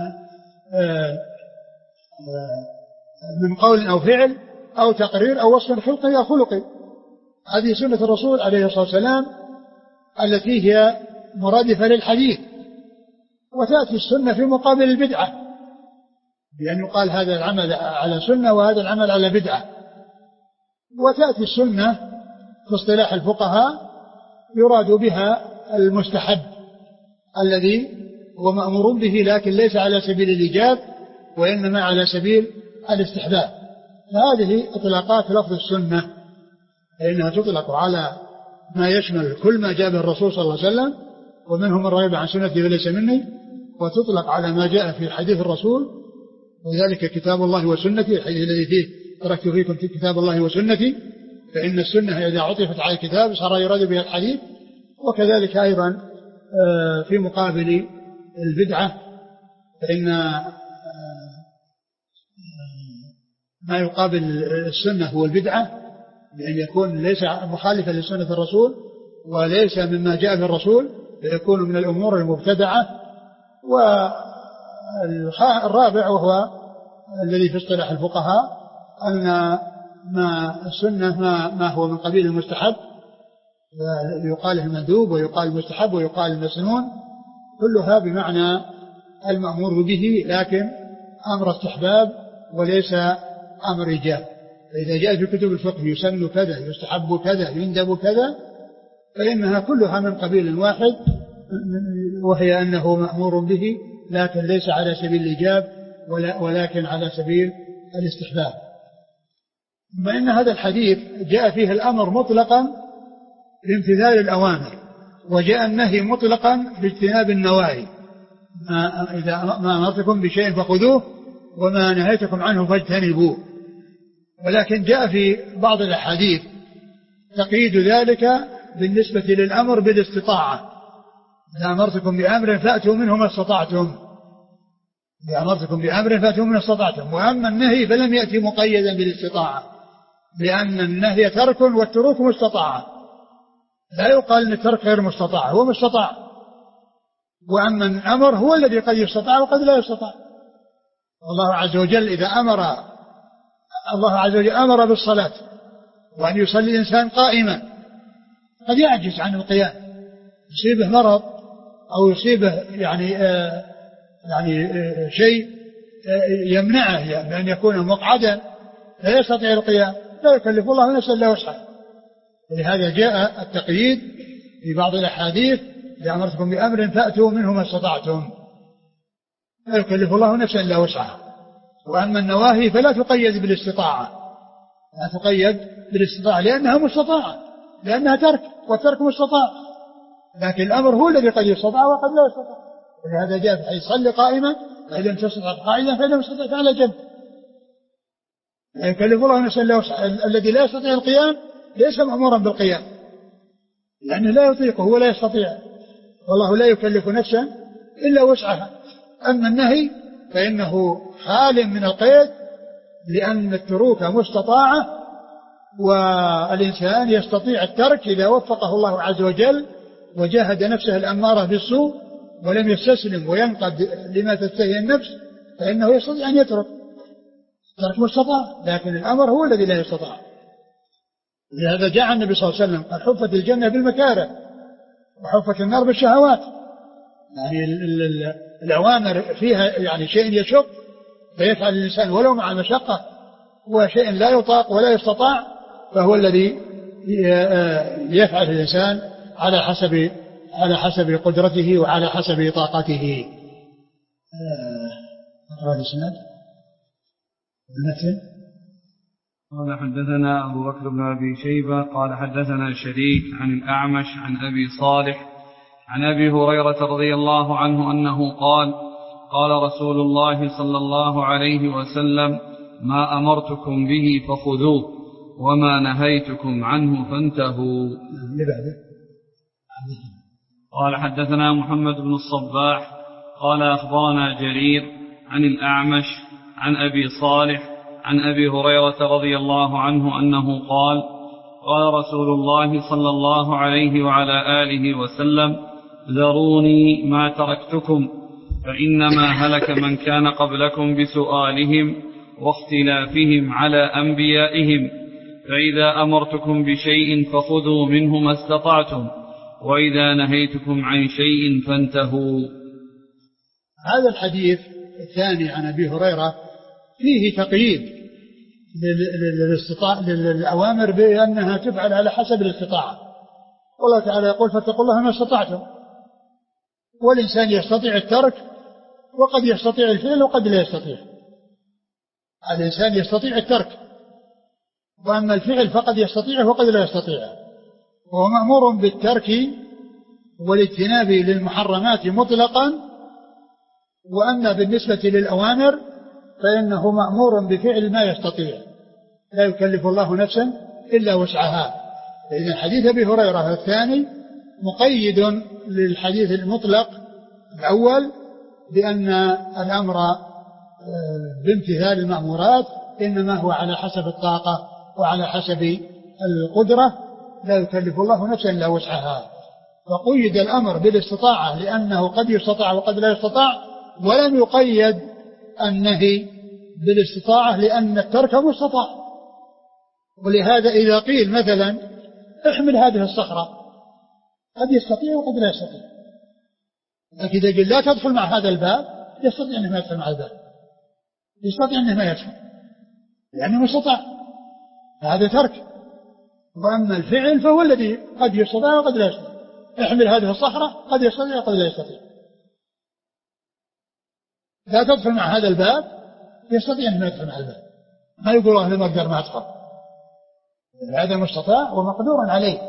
من قول أو فعل أو تقرير أو وصف خلقي أو خلقي. هذه سنة الرسول عليه الصلاة والسلام التي هي مرادفة للحديث. وتأتي السنة في مقابل البدعة، بأن يقال هذا العمل على سنة وهذا العمل على بدعة. وتأتي السنة في اصطلاح الفقهاء يراد بها المستحب الذي هو مأمور به لكن ليس على سبيل الإيجاب وإنما على سبيل الاستحباب. فهذه إطلاقات لفظ السنة، فإنها تطلق على ما يشمل كل ما جاء به الرسول صلى الله عليه وسلم ومنهم من رغب عن سنتي فليس مني، وتطلق على ما جاء في حديث الرسول وذلك كتاب الله وسنتي، الحديث الذي فيه تركت فيكم كتاب الله وسنتي، فإن السنة إذا عطفت على الكتاب صار يراد بها الحديث. وكذلك أيضا في مقابل البدعة فإن ما يقابل السنة هو البدعة، لأن يكون ليس مخالفا لسنة الرسول وليس مما جاء به الرسول، فيكون من الأمور المبتدعة. والرابع وهو الذي في اصطلاح الفقهاء أن ما السنة ما, ما هو من قبيل المستحب، يقال المندوب ويقال المستحب ويقال المسنون، كلها بمعنى المأمور به لكن أمر استحباب وليس أمر إيجاب. فإذا جاء في كتب الفقه يسن كذا يستحب كذا يندب كذا، فإنها كلها من قبيل واحد، وهي أنه مأمور به لكن ليس على سبيل الإيجاب ولكن على سبيل الاستحباب. فإن هذا الحديث جاء فيه الأمر مطلقا بامتثال الأوامر، وجاء النهي مطلقا باجتناب النواهي. ما إذا ما أمرتكم بشيء فخذوه وما نهيتكم عنه فاجتنبوه. ولكن جاء في بعض الأحاديث تقييد ذلك بالنسبة للأمر بالاستطاعة. إذا أمرتكم بأمر فأتوا منه ما استطعتم، إذا أمرتكم بأمر فأتوا منه ما استطعتم. وأما النهي فلم يأتي مقيدا بالاستطاعة، لأن النهي ترك والتروك مستطاعة، لا يقال أن الترك غير مستطاع، هو مستطاع. وأما الأمر هو الذي قد يستطاع وقد لا يستطاع. الله عز وجل إذا أمر الله عز وجل أمر بالصلاة وأن يصلي الإنسان قائما، قد يعجز عن القيام، يصيبه مرض أو يصيبه يعني آه يعني آه شيء آه يمنعه يعني أن يكون مقعدا لا يستطيع القيام، لا يكلف الله نفسا إلا وسعها. ولهذا جاء التقييد في بعض الأحاديث: إذا أمرتكم بأمر فأتوا منه ما استطعتم، لا يكلف الله نفسا إلا وسعها. وأما النواهي فلا تقيد بالاستطاعة، لا تقيد بالاستطاعة لأنها مستطاعة، لأنها ترك، والترك مستطاع. لكن الأمر هو الذي قد يستطاع وقد لا يستطاع. ولهذا جاء في صلي قائما فإذا لم تستطع قائلا فإذا لم تستطع فعلى جنب. لا يكلف الله نفسا إلا وسعها. الذي لا يستطيع القيام ليس مأمورا بالقيام، لأنه لا يطيقه ولا يستطيع، والله لا يكلف نفسا إلا وسعها. أما النهي فإنه خال من القيد، لأن التروك مستطاعة، والإنسان يستطيع الترك إذا وفقه الله عز وجل وجاهد نفسه الأمارة بالسوء ولم يستسلم وينقد لما تستهي النفس، فإنه يستطيع أن يترك. الترك مستطاع، لكن الأمر هو الذي لا يستطاع. لهذا جاء النبي صلى الله عليه وسلم قال: حفت الجنة بالمكاره وحفت النار بالشهوات. يعني الأوامر فيها يعني شيء يشق فيفعل الإنسان ولو مع المشقة، وشيء لا يطاق ولا يستطاع فهو الذي يفعل الإنسان على حسب على حسب قدرته وعلى حسب طاقته. أقرأ الإسناد. المتن. قال: حدثنا أبو بكر بن أبي شيبة قال حدثنا شريك عن الأعمش عن أبي صالح عن أبي هريرة رضي الله عنه أنه قال: قال رسول الله صلى الله عليه وسلم: ما أمرتكم به فخذوه وما نهيتكم عنه فانتهوا. قال: حدثنا محمد بن الصباح قال أخبرنا جرير عن الأعمش عن أبي صالح عن أبي هريرة رضي الله عنه أنه قال: قال رسول الله صلى الله عليه وعلى آله وسلم: ذروني ما تركتكم، فإنما هلك من كان قبلكم بسؤالهم واختلافهم على أنبيائهم، فإذا أمرتكم بشيء فخذوا منه ما استطعتم، وإذا نهيتكم عن شيء فانتهوا. هذا الحديث الثاني عن أبي هريرة فيه تقييد للأوامر بأنها تفعل على حسب الاستطاعة. والله تعالى يقول: فاتقوا الله ما استطعتم. والإنسان يستطيع الترك وقد يستطيع الفعل وقد لا يستطيع. الإنسان يستطيع الترك، وأما الفعل فقد يستطيعه وقد لا يستطيعه. وهو مأمور بالترك والاجتناب للمحرمات مطلقا. وأما بالنسبة للأوامر فإنه مأمور بفعل ما يستطيع، لا يكلف الله نفسا إلا وسعها. فإذا حديث أبي هريرة الثاني مقيد للحديث المطلق الأول بأن الأمر بامتثال المأمورات إنما هو على حسب الطاقة وعلى حسب القدرة، لا يكلف الله نفسا إلا وسعها. فقيد الأمر بالاستطاعة لأنه قد يستطاع وقد لا يستطاع، ولم يقيد النهي بالاستطاعة لأن الترك مستطاع. ولهذا إذا قيل مثلا: احمل هذه الصخرة، قد يستطيع وقد لا يستطيع. لكن إذا قيل لا تدخل مع هذا الباب، يستطيع أنه ما يدخل مع الباب، يستطيع أنه ما يدخل لأنه مستطاع. هذا ترك. وأما الفعل فهو الذي قد يستطيع وقد لا يستطيع. يحمل هذه الصخرة قد يستطيع وقد لا يستطيع. لا تدخل مع هذا الباب، يستطيع أن يدخل مع الباب، ما يقول أهل المقدر ما أدخل، هذا مستطاع ومقدور عليه.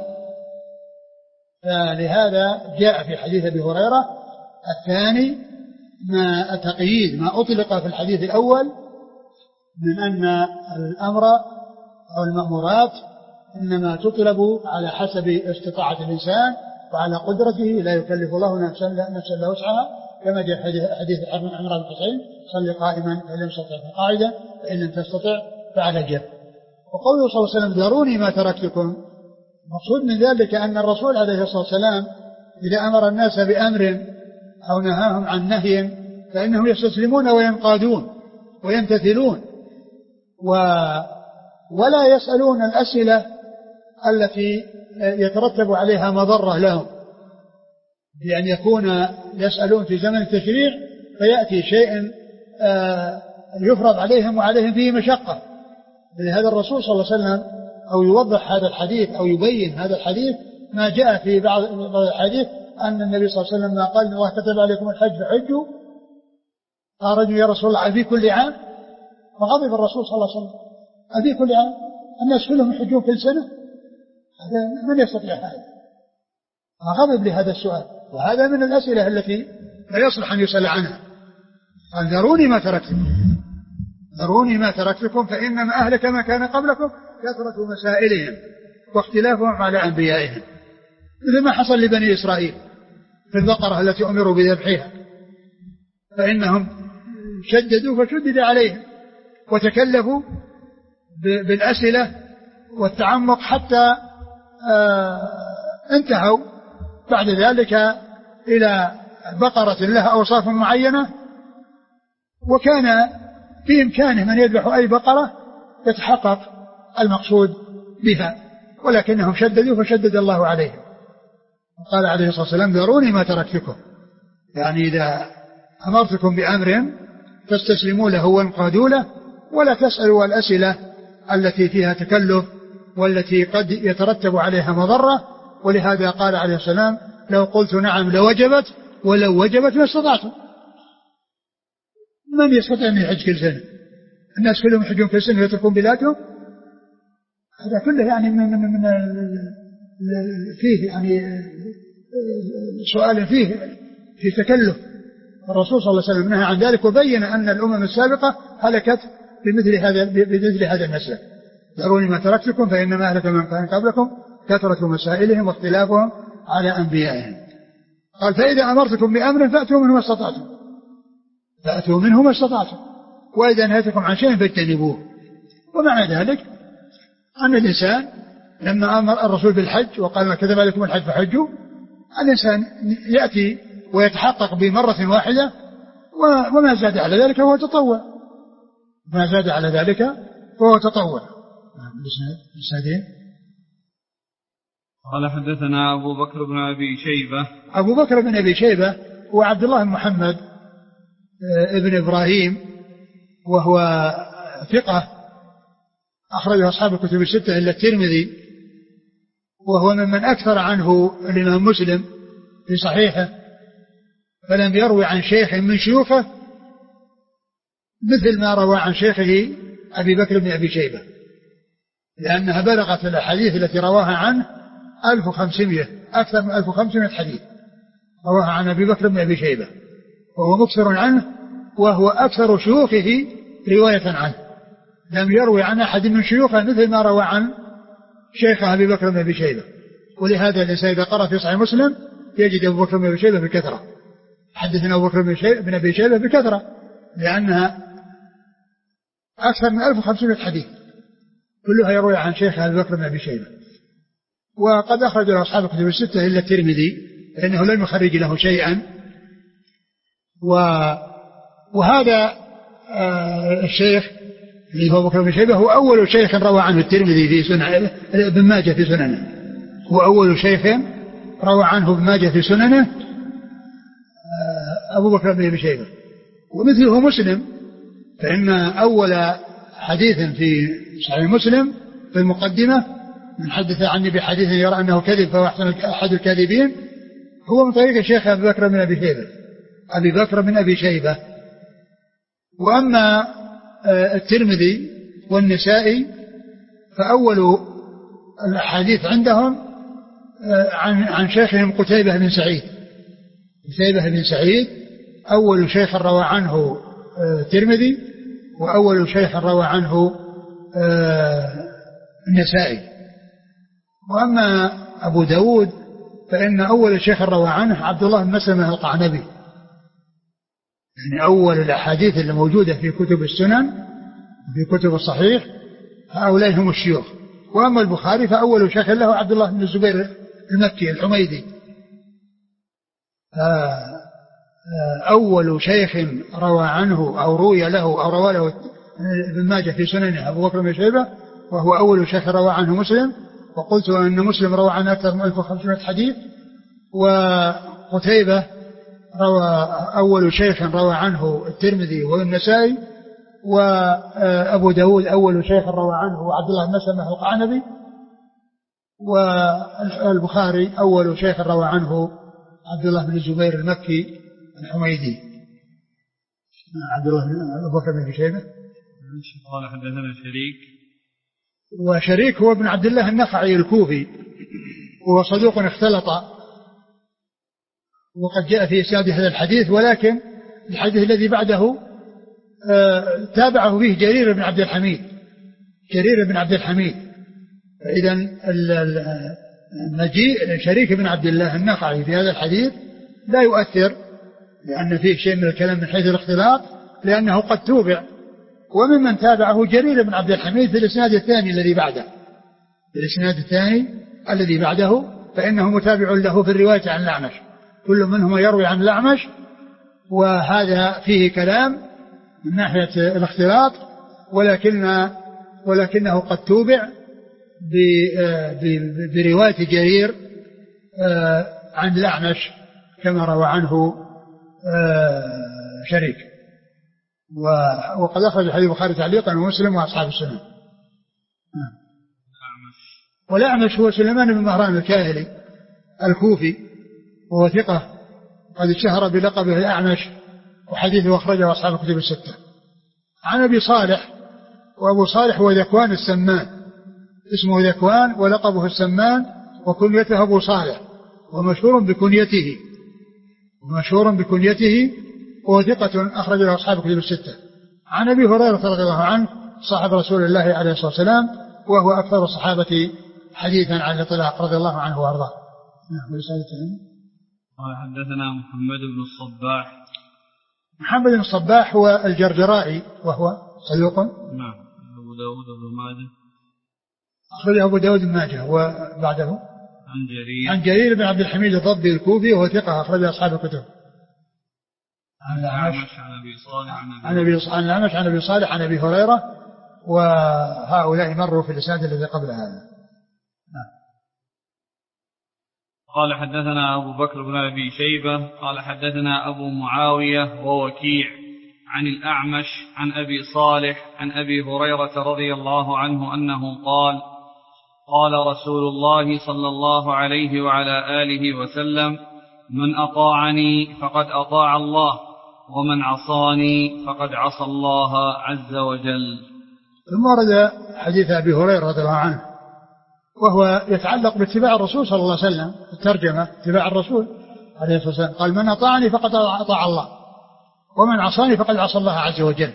فلهذا جاء في حديث أبي هريرة الثاني ما التقييد ما أطلق في الحديث الأول من أن الأمر أو المأمورات إنما تطلب على حسب استطاعة الإنسان وعلى قدرته، لا يكلف الله نفسا لا وسعها، كما جاء حديث عمران بن حسين صل قائما فإن لم تستطع فقاعدا فإن لم تستطع فعلى جنب. وقوله صلى الله عليه وسلم ذروني ما تركتكم، مقصود من ذلك أن الرسول عليه الصلاة والسلام إذا أمر الناس بأمر أو نهاهم عن نهي فإنهم يستسلمون وينقادون ويمتثلون و ولا يسألون الأسئلة التي يترتب عليها مضرة لهم، بأن يكون يسألون في زمن التشريع فيأتي شيء يفرض عليهم وعليهم فيه مشقة. لهذا الرسول صلى الله عليه وسلم أو يوضح هذا الحديث أو يبين هذا الحديث ما جاء في بعض الحديث أن النبي صلى الله عليه وسلم قال الله كتب عليكم الحج فحجوا، قال رجل يا رسول الله أبي كل عام، فغضب الرسول صلى الله عليه وسلم أبي كل عام، الناس كلهم يحجون كل سنة، هذا من يستطيع هذا؟ فغضب لهذا السؤال، وهذا من الأسئلة التي لا يصلح أن يسأل عنها. قال ذروني ما تركتكم، ذروني ما تركتكم فإنما أهلك ما كان قبلكم كثرة مسائلهم واختلافهم على أنبيائهم، مثل ما حصل لبني إسرائيل في البقرة التي أمروا بذبحها، فإنهم شددوا فشدد عليهم وتكلفوا بالأسئلة والتعمق حتى انتهوا بعد ذلك إلى بقرة لها أوصاف معينة، وكان في إمكانه من يذبح أي بقرة يتحقق المقصود بها، ولكنهم شددوا فشدد الله عليهم. قال عليه الصلاة والسلام ذروني ما تركتكم، يعني إذا أمرتكم بأمر تستسلموا له وانقادوا له، ولا تسألوا الأسئلة التي فيها تكلف والتي قد يترتب عليها مضرة. ولهذا قال عليه السلام لو قلت نعم لوجبت ولو وجبت ما استطعتم. من يستطيع أن يحج كل سنة؟ الناس كلهم يحجون كل سنة ويتركون بلادهم، هذا كله يعني من, من, من فيه يعني سؤال فيه في تكلف. الرسول صلى الله عليه وسلم نهى عن ذلك وبين أن الأمم السابقة هلكت بمثل هذا بمثل هذا المسلك. ذروني ما تركتكم فإنما أهلك من كان قبلكم كثرة مسائلهم واختلافهم على أنبيائهم. قال فإذا أمرتكم بأمر فأتوا منه ما استطعتم، فأتوا منه ما استطعتم، وإذا نهيتكم عن شيء فاجتنبوه. ومعنى ذلك أن الإنسان لما أمر الرسول بالحج وقال ما كتب عليكم الحج فحجوا، الإنسان يأتي ويتحقق بمرة واحدة، وما زاد على ذلك هو تطوع، ما زاد على ذلك هو تطوع. الإسنادين قال حدثنا أبو بكر بن أبي شيبة. أبو بكر بن أبي شيبة هو عبد الله بن محمد ابن إبراهيم، وهو ثقة أخرجه أصحاب الكتب الستة إلا الترمذي، وهو ممن أكثر عنه الإمام مسلم في صحيحه، فلم يروي عن شيخ من شيوخه مثل ما روى عن شيخه أبي بكر بن أبي شيبة، لأنها بلغت الأحاديث التي رواها عنه ألف وخمسمائة، أكثر من ألف وخمسمائة حديث رواها عن أبي بكر بن أبي شيبة، وهو مكثر عنه، وهو أكثر شيوخه رواية عنه. لم يروي عن أحد من شيوخه مثل ما روى عن شيخ أبي بكر بن أبي شيبة. ولهذا الإنسان إذا قرأ في صحيح مسلم يجد أبو بكر بن أبي شيبة بكثرة، حدثنا أبو بكر بن أبي شيبة بكثرة، لأنها أكثر من ألف وخمسمائة حديث كلها يروي عن شيخ أبي بكر بن أبي شيبة. وقد أخرج له أصحاب الكتب الستة إلا الترمذي لأنه لم يخرج له شيئا. وهذا آه الشيخ اللي هو بكر بن شيبة هو أول شيخ روى عنه الترمذي في سنن ابن ماجه في سننه، هو أول شيخ روى عنه ابن ماجه في سننه آه أبو بكر بن أبي شيبة. ومثله مسلم، فإن أول حديث في صحيح مسلم في المقدمة من حدث عني بحديث يرى أنه كذب فهو أحد الكاذبين هو من طريق الشيخ أبي بكر من أبي شيبة أبي بكر من أبي شيبة. وأما الترمذي والنسائي فأول الأحاديث عندهم عن عن شيخهم قتيبة بن سعيد قتيبة بن سعيد أول شيخ روى عنه الترمذي وأول شيخ روى عنه النسائي. وأما أبو داود فإن أول شيخ روى عنه عبد الله بن مسلمة القعنبي، يعني أول الأحاديث اللي موجودة في كتب السنن في كتب الصحيح هؤلاء هم الشيوخ. وأما البخاري فأول شيخ له عبد الله بن الزبير المكي الحميدي. أول شيخ روى عنه أو روي له أو روى له ابن ماجه في سننه أبو بكر بن شيبة وهو أول شيخ روى عنه مسلم، وقلت أن مسلم روى عنه أكثر من ألف وخمسمائة حديث. وقتيبة روى أول شيخ روى عنه الترمذي والنسائي. وأبو داود أول شيخ روى عنه عبد الله بن مسلمة القعنبي. والبخاري أول شيخ روى عنه عبد الله بن الزبير المكي الحميدي. عبد الله بن أبو بكر بن شيبة. قال حدثنا شريك، وشريك هو ابن عبد الله النخعي الكوفي وهو صدوق اختلط، وقد جاء في إسناد هذا الحديث، ولكن الحديث الذي بعده آه تابعه فيه جرير بن عبد الحميد جرير بن عبد الحميد. فإذا المجيء شريك بن عبد الله النخعي في هذا الحديث لا يؤثر، لأن فيه شيء من الكلام من حيث الاختلاط، لأنه قد توبع. وممن تابعه جرير بن عبد الحميد في الإسناد الثاني الذي بعده في الإسناد الثاني الذي بعده فإنه متابع له في الرواية عن الأعمش، كل منهم يروي عن الأعمش، وهذا فيه كلام من ناحية الاختلاط، ولكن ولكنه قد توبع برواية جرير عن الأعمش كما روى عنه شريك. وقد أخرج حديث البخاري تعليقا ومسلم وأصحاب السنن. والأعمش هو سليمان بن مهران الكاهلي الكوفي، وهو ثقة قد اشتهر بلقبه الأعمش، وحديثه أخرجه أصحاب الكتب الستة. عن أبي صالح، وأبو صالح هو ذكوان السمان، اسمه ذكوان ولقبه السمان، وكنيته أبو صالح، ومشهور بكنيته ومشهور بكنيته وهو ثقة أخرج له أصحاب الكتب الستة. عن أبي هريرة رضي الله عنه صاحب رسول الله عليه الصلاة والسلام، وهو أكثر الصحابة حديثا عن الإطلاق رضي الله عنه وأرضاه. قال حدثنا محمد بن الصباح. محمد بن الصباح هو الجرجرائي وهو صدوق. نعم. أبو داود بن ماجه أخرجه أبو داود بن ماجه. وبعده عن جرير عن جرير بن عبد الحميد الضبي الكوفي وهو ثقة أخرج أصحاب الكتب. عن الأعمش عن أبي صالح عن أبي عن الأعمش عن أبي صالح عن أبي هريرة، وهؤلاء مروا في الإسناد الذي قبل هذا. قال حدثنا أبو بكر بن أبي شيبة قال حدثنا أبو معاوية ووكيع عن الأعمش عن أبي صالح عن أبي هريرة رضي الله عنه أنه قال قال رسول الله صلى الله عليه وعلى آله وسلم: من أطاعني فقد أطاع الله، ومن عصاني فقد عصى الله عز وجل. ثم ورد حديث أبي هريرة رضي الله عنه وهو يتعلق باتباع الرسول صلى الله عليه وسلم، الترجمة اتباع الرسول عليه الصلاة والسلام. قال: من أطاعني فقد أطاع الله، ومن عصاني فقد عصى الله عز وجل.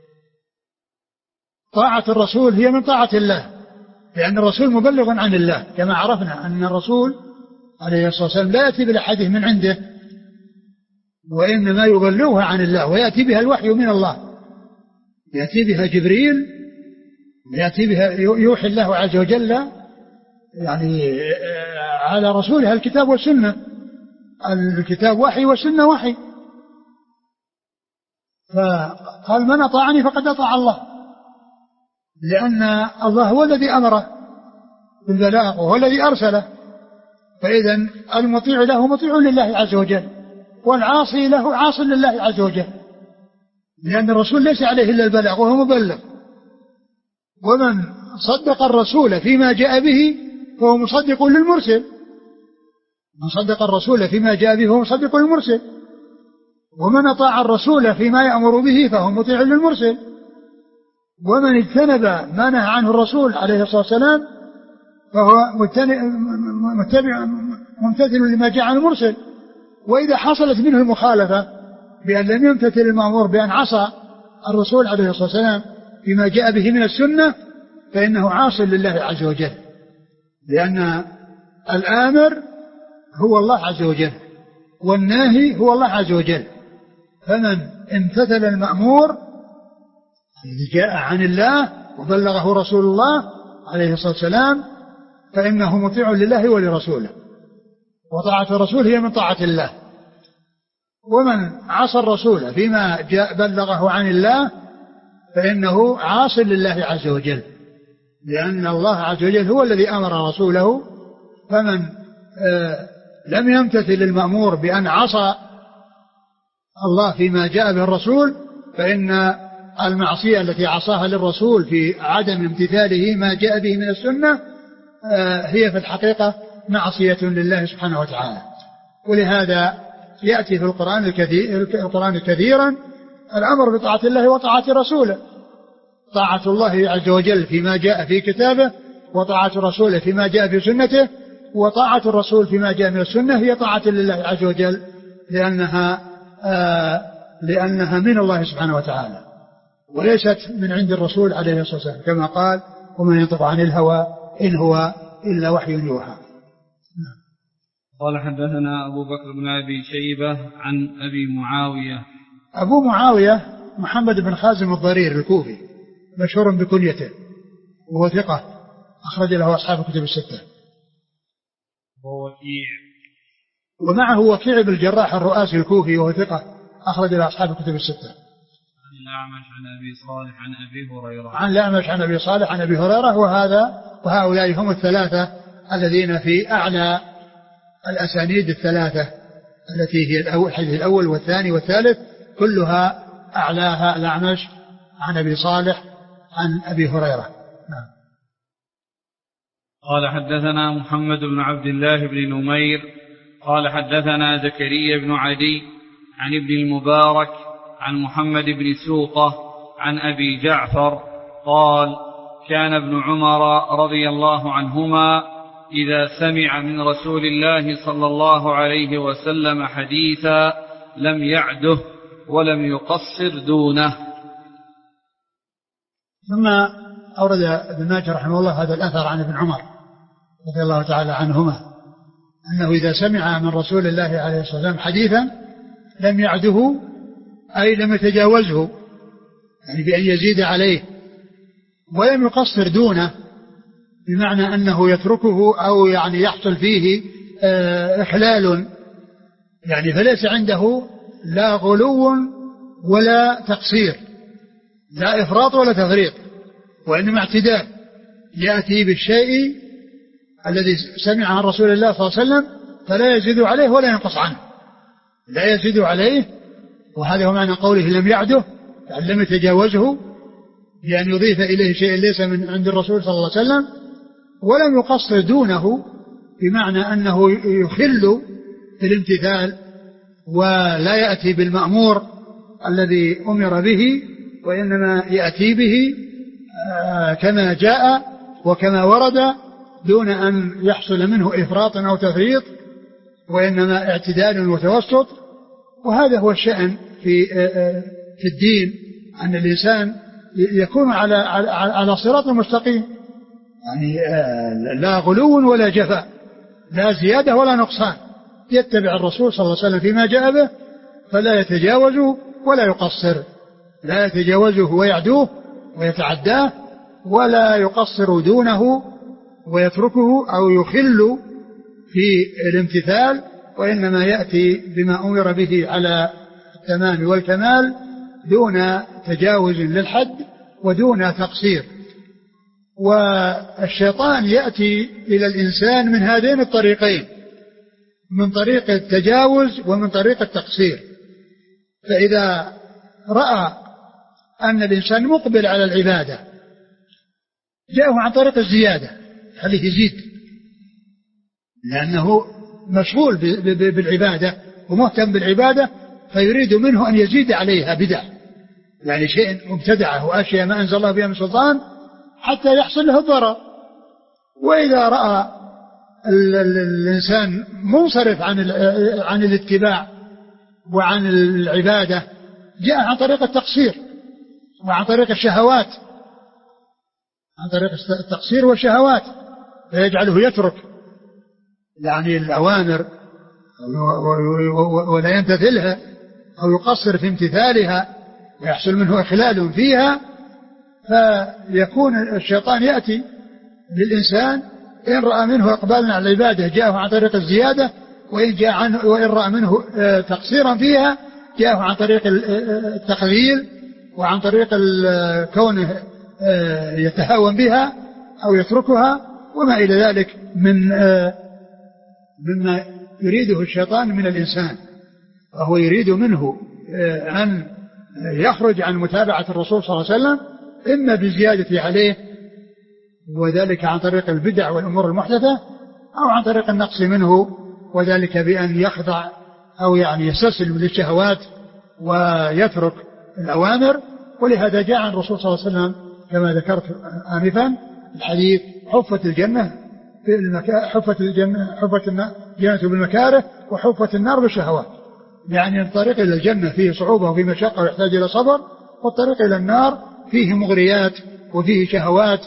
طاعة الرسول هي من طاعة الله، لأن الرسول مبلغ عن الله، كما عرفنا أن الرسول عليه الصلاة والسلام لا يأتي بالأحاديث من عنده، وإنما يبلغها عن الله، ويأتي بها الوحي من الله، يأتي بها جبريل، يأتي بها يوحي الله عز وجل يعني على رسوله الكتاب والسنة. الكتاب وحي والسنة وحي. فقال: من أطاعني فقد أطاع الله، لأن الله هو الذي أمره بالبلاغ وهو الذي أرسله، فإذا المطيع له مطيع لله عز وجل، والعاصي له عاص لله عز وجل، لأن الرسول ليس عليه إلا البلاغ وهو مبلغ. ومن صدق الرسول فيما جاء به فهو مصدق للمرسل، من صدق الرسول فيما جاء به فهو مصدق للمرسل، ومن أطاع الرسول فيما يأمر به فهو مطيع للمرسل، ومن اجتنب ما نهى عنه الرسول عليه الصلاة والسلام فهو متبع ممتثل لما جاء عن المرسل. وإذا حصلت منه المخالفة بأن لم يمتثل المأمور بأن عصى الرسول عليه الصلاة والسلام فيما جاء به من السنة فإنه عاص لله عز وجل، لأن الآمر هو الله عز وجل والناهي هو الله عز وجل. فمن امتثل المأمور الذي جاء عن الله وبلغه رسول الله عليه الصلاة والسلام فإنه مطيع لله ولرسوله، وطاعة الرسول هي من طاعة الله. ومن عصى الرسول فيما جاء بلغه عن الله فإنه عاص لله عز وجل، لأن الله عز وجل هو الذي أمر رسوله. فمن آه لم يمتثل المأمور بأن عصى الله فيما جاء به الرسول فإن المعصية التي عصاها للرسول في عدم امتثاله ما جاء به من السنة آه هي في الحقيقة معصية لله سبحانه وتعالى. ولهذا يأتي في القرآن الكثير القرآن كثيرا الأمر بطاعة الله وطاعة رسوله، طاعة الله عز وجل فيما جاء في كتابه، وطاعة رسوله فيما جاء في سنته، وطاعة الرسول فيما جاء من السنة هي طاعة لله عز وجل، لأنها آه لأنها من الله سبحانه وتعالى وليست من عند الرسول عليه الصلاة والسلام، كما قال ومن ينطق عن الهوى إن هو إلا وحي يوحى. قال حدثنا أبو بكر بن أبي شيبة عن أبي معاوية. أبو معاوية محمد بن خازم الضرير الكوفي مشهور بكنيته وهو ثقة أخرج له أصحاب الكتب الستة. ووكيع ومعه وكيع بن الجراح الرؤاسي الكوفي وهو ثقة أخرج له أصحاب الكتب الستة. عن الأعمش عن أبي صالح عن أبي هريرة. عن الأعمش عن أبي صالح عن أبي هريرة. وهذا وهؤلاء هم الثلاثة الذين في أعلى الأسانيد الثلاثة التي هي الأول الحديث الأول والثاني والثالث كلها أعلاها الأعمش عن أبي صالح عن أبي هريرة. نعم. قال حدثنا محمد بن عبد الله بن نمير قال حدثنا زكريا بن عدي عن ابن المبارك عن محمد بن سوقة عن أبي جعفر قال كان ابن عمر رضي الله عنهما إذا سمع من رسول الله صلى الله عليه وسلم حديثا لم يعده ولم يقصر دونه. ثم أورد ابن ماجه رحمه الله هذا الأثر عن ابن عمر رضي الله تعالى عنهما أنه إذا سمع من رسول الله عليه الصلاة والسلام حديثا لم يعده أي لم يتجاوزه، يعني بأن يزيد عليه، ولم يقصر دونه بمعنى أنه يتركه أو يعني يحصل فيه إخلال، يعني فليس عنده لا غلو ولا تقصير، لا إفراط ولا تفريط، وإنما اعتدال، يأتي بالشيء الذي سمع عن رسول الله صلى الله عليه وسلم فلا يزيد عليه ولا ينقص عنه، لا يزيد عليه. وهذا هو معنى قوله لم يعده، يعني لم يتجاوزه بأن يضيف إليه شيء ليس من عند الرسول صلى الله عليه وسلم، ولم يقصر دونه بمعنى أنه يخل في الامتثال ولا يأتي بالمأمور الذي أمر به، وإنما يأتي به كما جاء وكما ورد دون أن يحصل منه إفراط أو تفريط، وإنما اعتدال وتوسط. وهذا هو الشأن في في الدين، أن الإنسان يكون على على صراط مستقيم، يعني لا غلو ولا جفاء، لا زيادة ولا نقصان، يتبع الرسول صلى الله عليه وسلم فيما جاء به فلا يتجاوزه ولا يقصر، لا يتجاوزه ويعدوه ويتعداه، ولا يقصر دونه ويتركه أو يخل في الامتثال، وإنما يأتي بما أمر به على التمام والكمال دون تجاوز للحد ودون تقصير. والشيطان يأتي إلى الإنسان من هذين الطريقين، من طريق التجاوز ومن طريق التقصير. فإذا رأى أن الإنسان مقبل على العبادة جاءه عن طريق الزيادة، خليه يزيد لأنه مشغول بالعبادة ومهتم بالعبادة، فيريد منه أن يزيد عليها بدع، يعني شيء مبتدعه وأشياء ما أنزل الله بها من سلطان حتى يحصل له الضرر. وإذا رأى الإنسان منصرف عن عن الاتباع وعن العبادة جاء عن طريق التقصير وعن طريق الشهوات، عن طريق التقصير والشهوات، فيجعله يترك يعني الأوامر ولا يمتثلها أو يقصر في امتثالها ويحصل منه إخلال فيها، فيكون الشيطان يأتي للإنسان إن رأى منه إقبالا على العبادة جاءه عن طريق الزيادة، وإن, جاء عنه وإن رأى منه تقصيرا فيها جاءه عن طريق التقليل وعن طريق كونه يتهاون بها أو يتركها وما إلى ذلك من مما يريده الشيطان من الإنسان. وهو يريد منه أن يخرج عن متابعة الرسول صلى الله عليه وسلم إما بزيادة عليه وذلك عن طريق البدع والأمور المحدثة، أو عن طريق النقص منه وذلك بأن يخضع أو يعني يستسلم للشهوات ويترك الأوامر. ولهذا جاء عن الرسول صلى الله عليه وسلم كما ذكرت آنفا الحديث حفت الجنة في المكا... حفت الجنة حفت الجنة بالمكاره وحفت النار بالشهوات، يعني الطريق إلى الجنة فيه صعوبة وفيه مشقة ويحتاج إلى صبر، والطريق إلى النار فيه مغريات وفيه شهوات،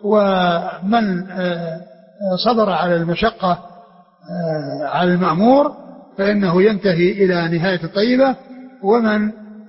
ومن صبر على المشقة على المأمور فإنه ينتهي إلى نهاية الطيبة، ومن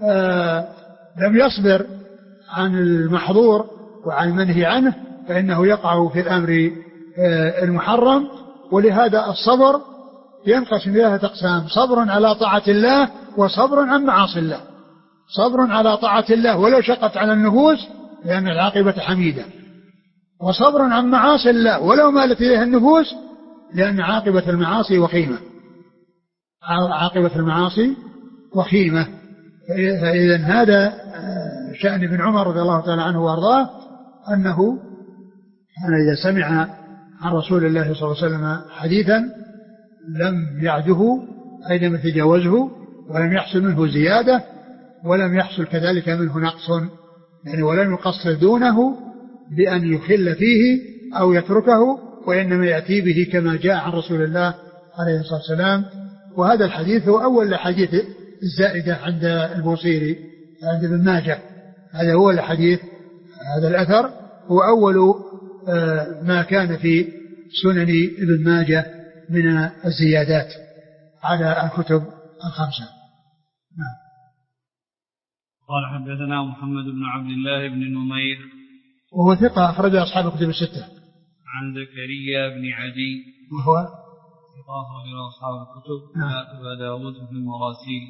لم يصبر عن المحظور وعن المنهي عنه فإنه يقع في الأمر المحرم. ولهذا الصبر ينقسم إلى أقسام: صبر على طاعة الله وصبر عن معاصي الله. صبر على طاعة الله ولو شقت على النفوس لأن العاقبة حميدة، وصبر عن معاصي الله ولو مالت إليها النفوس لأن عاقبة المعاصي وخيمة. عاقبة المعاصي وخيمة. فإذا هذا شأن ابن عمر رضي الله تعالى عنه وأرضاه، أنه كان إذا سمع عن رسول الله صلى الله عليه وسلم حديثا لم يعده أي لم يتجاوزه ولم يحصل منه زيادة ولم يحصل كذلك منه نقص، يعني ولم يقصر دونه بأن يخل فيه أو يتركه، وإنما يأتي به كما جاء عن رسول الله عليه الصلاة والسلام. وهذا الحديث هو أول الحديث الزائدة عند البوصيري عند ابن ماجه. هذا هو الحديث، هذا الأثر هو أول ما كان في سنن ابن ماجه من الزيادات على الكتب الخمسة. نعم. قال حدثنا محمد بن عبد الله بن نمير وهو ثقة أخرج أصحاب الكتب الستة. عن زكريا بن عدي وهو ثقة أخرج أصحاب الكتب. نعم. أبا داود في المراسيل.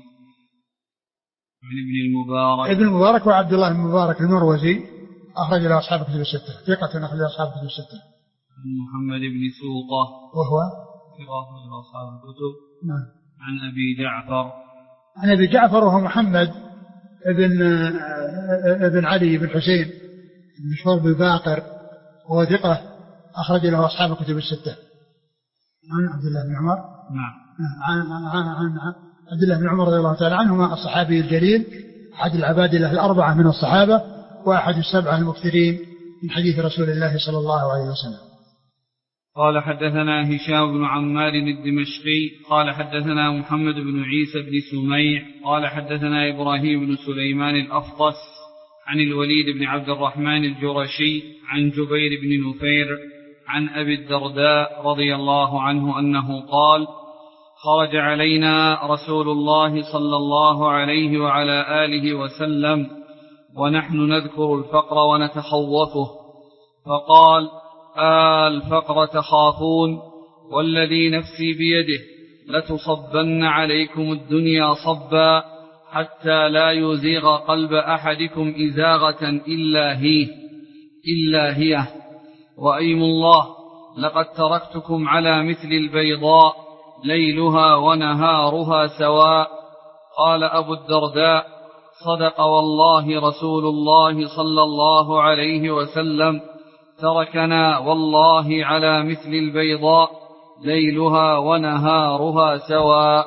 عن ابن المبارك ابن المبارك وعبد الله بن المبارك المروزي أخرج له أصحاب الكتب الستة، ثقة أخرج أصحاب الكتب الستة. عن محمد بن سوقة وهو ثقة أخرج أصحاب الكتب. نعم. عن أبي جعفر عن أبي جعفر وهو محمد ابن ابن علي بن حسين المشهور بالباقر، وهو ثقة أخرج له أصحاب الكتب الستة. عن عبد الله بن عمر. نعم. عن عن عن عبد الله بن عمر رضي الله تعالى عنهما الصحابي الجليل أحد العبادلة الأربعة من الصحابة وأحد السبعة المكثرين من حديث رسول الله صلى الله عليه وسلم. قال حدثنا هشام بن عمار الدمشقي قال حدثنا محمد بن عيسى بن سميع قال حدثنا إبراهيم بن سليمان الأفطس عن الوليد بن عبد الرحمن الجرشي عن جبير بن نفير عن أبي الدرداء رضي الله عنه أنه قال: خرج علينا رسول الله صلى الله عليه وعلى آله وسلم ونحن نذكر الفقر ونتخوفه، فقال: آه الفقر تخافون، والذي نفسي بيده لتصبن عليكم الدنيا صبا حتى لا يزيغ قلب أحدكم إزاغة إلا هي إلا هي وأيم الله لقد تركتكم على مثل البيضاء ليلها ونهارها سواء. قال أبو الدرداء: صدق والله رسول الله صلى الله عليه وسلم، تركنا والله على مثل البيضاء ليلها ونهارها سواء.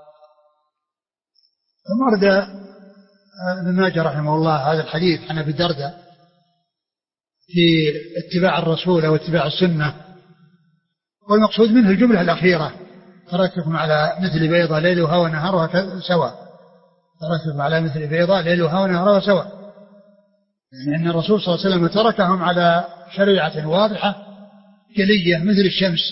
ثم ورد ابن ماجه رحمه الله هذا الحديث عن أبي الدرداء في اتباع الرسول واتباع السنة، والمقصود منه الجملة الأخيرة: تركتكم على مثل بيضة ليلها ونهارها سواء. تركتكم على مثل بيضة ليلها ونهارها سواء، يعني أن الرسول صلى الله عليه وسلم تركهم على شريعة واضحة جلية مثل الشمس،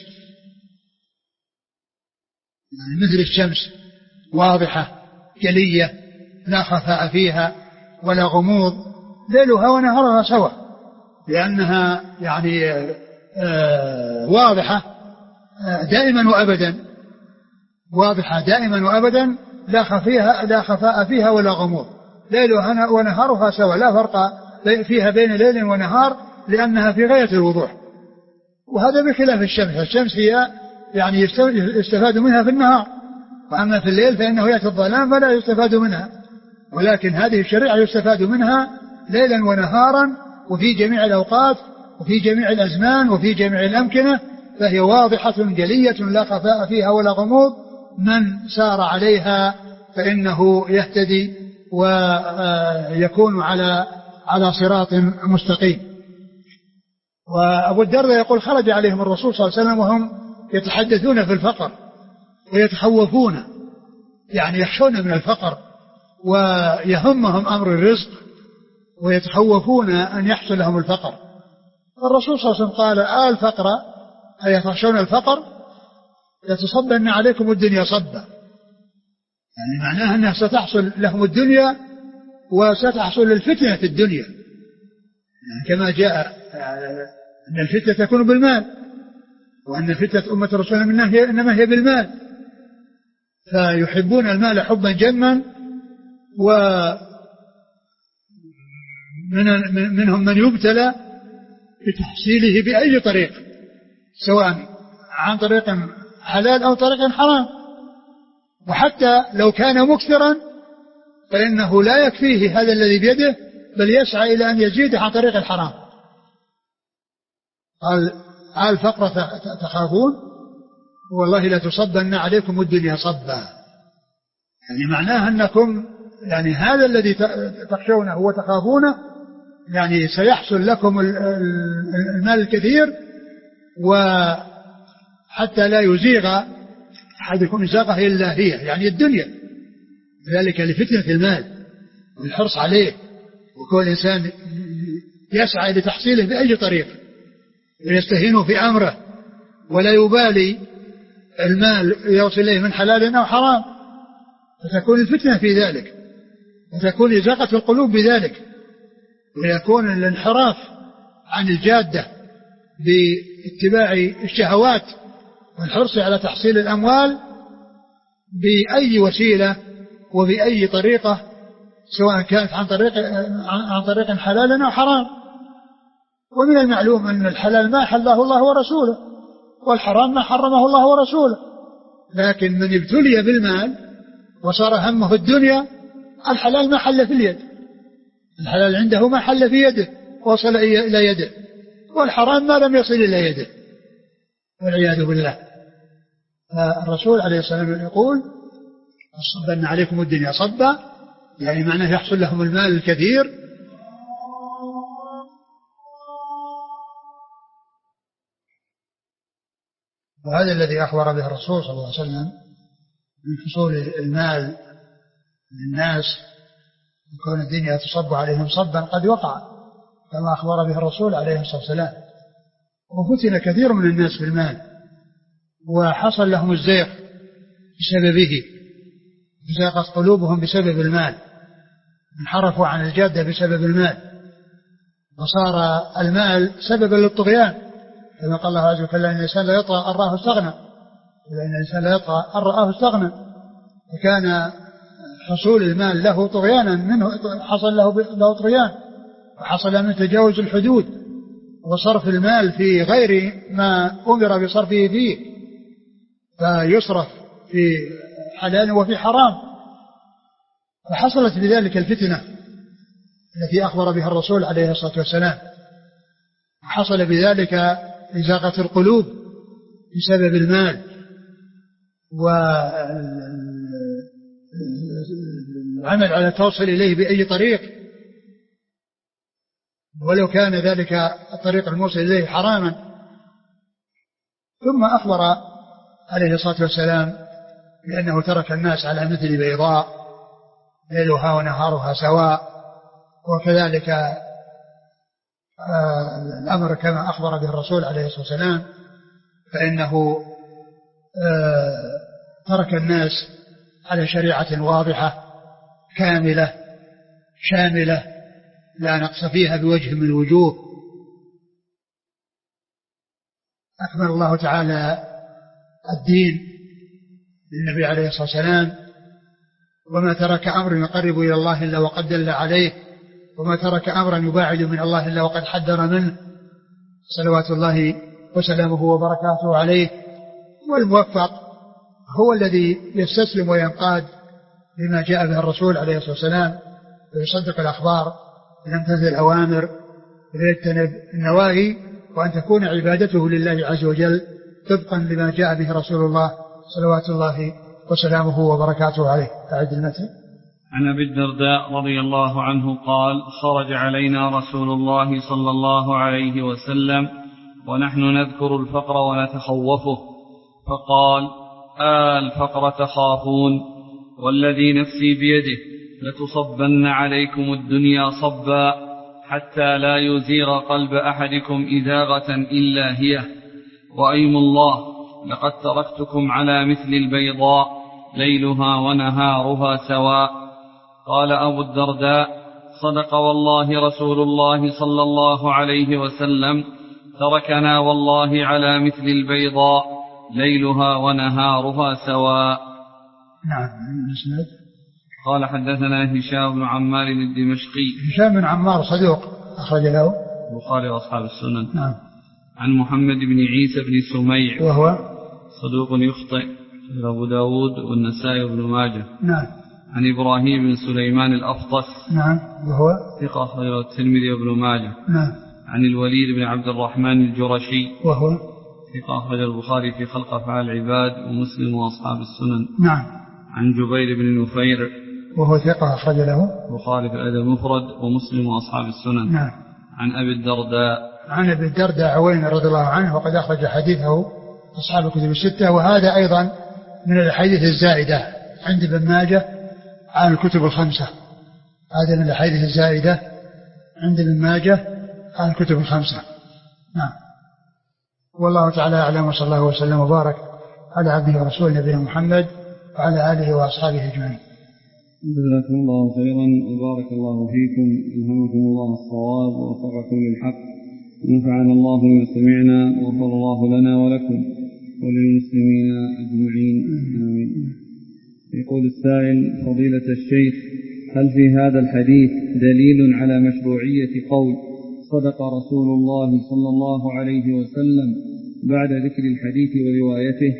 يعني مثل الشمس واضحة جلية لا خفاء فيها ولا غموض، ليلها ونهارها سواء، لأنها يعني آه واضحة دائما وأبدا، واضحة دائما وأبدا لا خفيها لا خفاء فيها ولا غموض، ليلها ونهارها سواء، لا فرق فيها بين ليل ونهار، لأنها في غاية الوضوح. وهذا بخلاف الشمس، الشمس هي يعني يستفاد منها في النهار، وأما في الليل فإنه يأتي الظلام فلا يستفاد منها، ولكن هذه الشريعة يستفاد منها ليلا ونهارا وفي جميع الأوقات وفي جميع الأزمان وفي جميع الأمكنة، فهي واضحة جلية لا خفاء فيها ولا غموض، من سار عليها فإنه يهتدي ويكون على على صراط مستقيم. وأبو الدرداء يقول: خرج عليهم الرسول صلى الله عليه وسلم وهم يتحدثون في الفقر ويتخوفون، يعني يخشون من الفقر ويهمهم أمر الرزق ويتخوفون أن يحصل لهم الفقر. الرسول صلى الله عليه وسلم قال: آل الفقر أي تخشون الفقر يتصبن عليكم الدنيا صبا، يعني معناها أنها ستحصل لهم الدنيا وستحصل الفتنة في الدنيا، يعني كما جاء أن الفتنة تكون بالمال، وأن فتنة أمة الرسول إنما هي بالمال، فيحبون المال حبا جما، ومنهم من يبتلى بتحصيله بأي طريق، سواء عن طريق حلال أو طريق حرام، وحتى لو كان مكثرا فإنه لا يكفيه هذا الذي بيده، بل يسعى إلى أن يزيد عن طريق الحرام. قال: آل الفقر تخافون والله لا تصبن عليكم الدنيا صبا، يعني معناها أنكم يعني هذا الذي تخشونه وتخافونه يعني سيحصل لكم المال الكثير، وحتى لا يزيغ أحدكم إزاغه إلا هي، يعني الدنيا، ذلك لفتنة المال والحرص عليه، وكل إنسان يسعى لتحصيله بأي طريق ويستهين في أمره ولا يبالي المال يوصل إليه من حلال أو حرام، فتكون الفتنة في ذلك، وتكون إزاغة القلوب بذلك، ويكون الانحراف عن الجادة باتباع الشهوات والحرص على تحصيل الأموال بأي وسيلة وبأي طريقة، سواء كانت عن طريق عن طريق حلال أو حرام. ومن المعلوم أن الحلال ما حله الله ورسوله، والحرام ما حرمه الله ورسوله، لكن من ابتلي بالمال وصار همه الدنيا، الحلال ما حل في اليد، الحلال عنده ما حل في يده وصل إلى يده، والحرام ما لم يصل إلى يده، والعياذ بالله. الرسول عليه الصلاة والسلام يقول: صبن عليكم الدنيا صبا، يعني معناه يحصل لهم المال الكثير، وهذا الذي أخبر به الرسول صلى الله عليه وسلم من حصول المال للناس، وكون الدنيا تصب عليهم صبا قد وقع كما أخبر به الرسول عليه الصلاة والسلام. وفتن كثير من الناس بالمال، وحصل لهم الزيغ بسببه، زاغت قلوبهم بسبب المال، انحرفوا عن الجادة بسبب المال، وصار المال سببا للطغيان، كما قال الله عز وجل: إن الإنسان لا يطغى أن رآه استغنى، إن الإنسان لا يطغى أن رآه استغنى. وكان حصول المال له طغيانا منه، حصل له له طغيان، وحصل من تجاوز الحدود وصرف المال في غير ما أمر بصرفه فيه، فيصرف في حلال وفي حرام، فحصلت بذلك الفتنة التي أخبر بها الرسول عليه الصلاة والسلام. حصل بذلك إزاغة القلوب بسبب المال والعمل على التوصل إليه بأي طريق، ولو كان ذلك الطريق الموصل إليه حراما. ثم أخبر عليه الصلاة والسلام بأنه ترك الناس على مثل بيضاء ليلها ونهارها سواء، وكذلك آه الأمر كما أخبر به الرسول عليه الصلاة والسلام، فإنه آه ترك الناس على شريعة واضحة كاملة شاملة لا نقص فيها بوجه من الوجوه. أكمل الله تعالى الدين للنبي عليه الصلاة والسلام، وما ترك أمر يقرب إلى الله إلا وقد دل عليه، وما ترك أمرا يباعد من الله إلا وقد حذر منه، صلوات الله وسلامه وبركاته عليه. والموفق هو الذي يستسلم وينقاد لما جاء به الرسول عليه الصلاة والسلام، ويصدق الأخبار ويمتثل الأوامر ويجتنب النواهي، وأن تكون عبادته لله عز وجل طبقا لما جاء به رسول الله صلوات الله وسلامه وبركاته عليه. أعد المثل. عن أبي الدرداء رضي الله عنه قال: خرج علينا رسول الله صلى الله عليه وسلم ونحن نذكر الفقر ونتخوفه، فقال: آه الفقر تخافون، والذي نفسي بيده لتصبن عليكم الدنيا صبا حتى لا يزيغ قلب أحدكم إزاغة إلا هي، وأيم الله لقد تركتكم على مثل البيضاء ليلها ونهارها سواء. قال أبو الدرداء: صدق والله رسول الله صلى الله عليه وسلم، تركنا والله على مثل البيضاء ليلها ونهارها سواء. نعم. قال: حدثنا هشام بن عمار الدمشقي. هشام بن عمار صدوق أخرج له البخاري وأصحاب السنن. نعم. عن محمد بن عيسى بن سميع وهو صدوق يخطئ، أبو داود والنسائي وابن ماجه. نعم. عن إبراهيم بن سليمان الأفطس. نعم. وهو ثقة أخرجه الترمذي وابن ماجه. نعم. عن الوليد بن عبد الرحمن الجرشي. وهو ثقة أخرج البخاري في خلق أفعال العباد ومسلم وأصحاب السنن. نعم. عن جبير بن نفير. وهو ثقة أخرج له البخاري في الأدب المفرد ومسلم وأصحاب السنن. نعم. عن أبي الدرداء. عن أبي الدرداء عوين رضي الله عنه، وقد أخرج حديثه أصحاب الكتب الستة، وهذا أيضا من الحديث الزائدة عند ابن ماجه عن الكتب الخمسة. هذا من الحديث الزائدة عند ابن ماجه عن الكتب الخمسة. نعم. والله تعالى أعلم، وصلى الله وسلم وبارك على عبده ورسوله نبينا محمد وعلى آله وأصحابه أجمعين. جزاكم الله خيرا وبارك الله فيكم، ألهمكم الله الصواب ووفقكم للحق، ونفعنا الله بما سمعنا، وغفر الله لنا ولكم وللمسلمين أجمعين، آمين. يقول السائل: فضيلة الشيخ، هل في هذا الحديث دليل على مشروعية قول صدق رسول الله صلى الله عليه وسلم بعد ذكر الحديث وروايته؟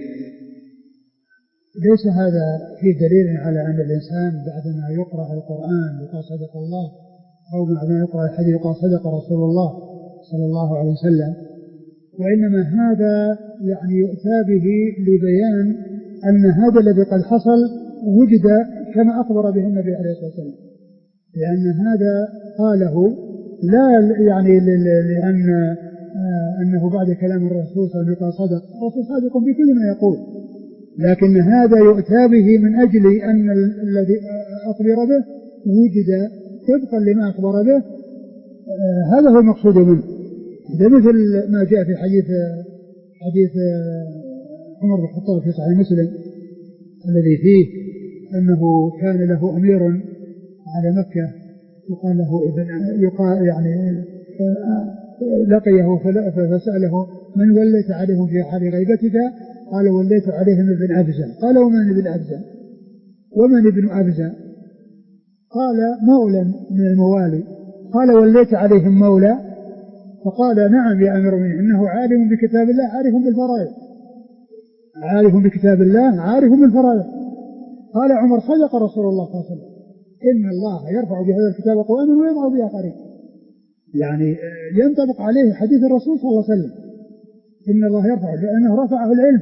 ليس هذا فيه دليل على أن الإنسان بعدما يقرأ القرآن يقول صدق الله، أو بعدما يقرأ الحديث يقول صدق رسول الله صلى الله عليه وسلم، وإنما هذا يعني يؤتى به لبيان أن هذا الذي قد حصل وجد كما أخبر به النبي عليه الصلاة والسلام، لأن هذا قاله لا يعني لأن أنه بعد كلام الرسول صلى الله عليه وسلم صدق، الرسول صادق بكل ما يقول، لكن هذا يؤتى به من أجل أن الذي أخبر به وجد طبقا لما أخبر به، هذا هو المقصود منه. هذا مثل ما جاء في حديث حديث عمر بن الخطاب في صحيح مسلم الذي فيه أنه كان له أمير على مكة يقال له ابن يقال يعني لقيه فسأله: من وليت عليهم في حال غيبتك؟ قال: وليت عليهم ابن أبزة. قال: ومن ابن أبزة؟ ومن ابن أبزة؟ قال: مولى من الموالي. قال: وليت عليهم مولى؟ فقال: نعم يا أمير المؤمنين، إنه عالم بكتاب الله عارف بالفرائض، عارف بكتاب الله عارف بالفرائض. قال عمر: صدق رسول الله صلى الله عليه وسلم، إن الله يرفع بهذا الكتاب أقواما ويضع به آخرين، يعني ينطبق عليه حديث الرسول صلى الله عليه وسلم، إن الله يرفع لأنه رفعه العلم،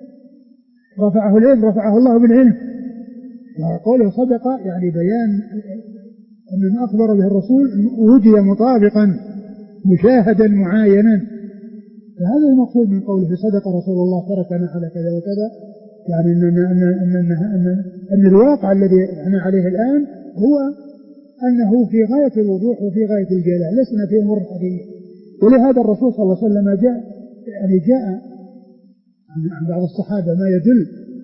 رفعه العلم، رفعه الله بالعلم. وقوله صدق يعني بيان أن ما أخبر به الرسول وجد مطابقا مشاهدا معاينا. فهذا المقصود من قوله صدق رسول الله تركنا على كذا وكذا، يعني أن, أن, أن, أن, أن, أن الواقع الذي احنا عليه الآن هو أنه في غاية الوضوح وفي غاية الجلاء، لسنا في أمور حقيقية. ولهذا الرسول صلى الله عليه وسلم جاء يعني جاء عن بعض الصحابة ما يدل،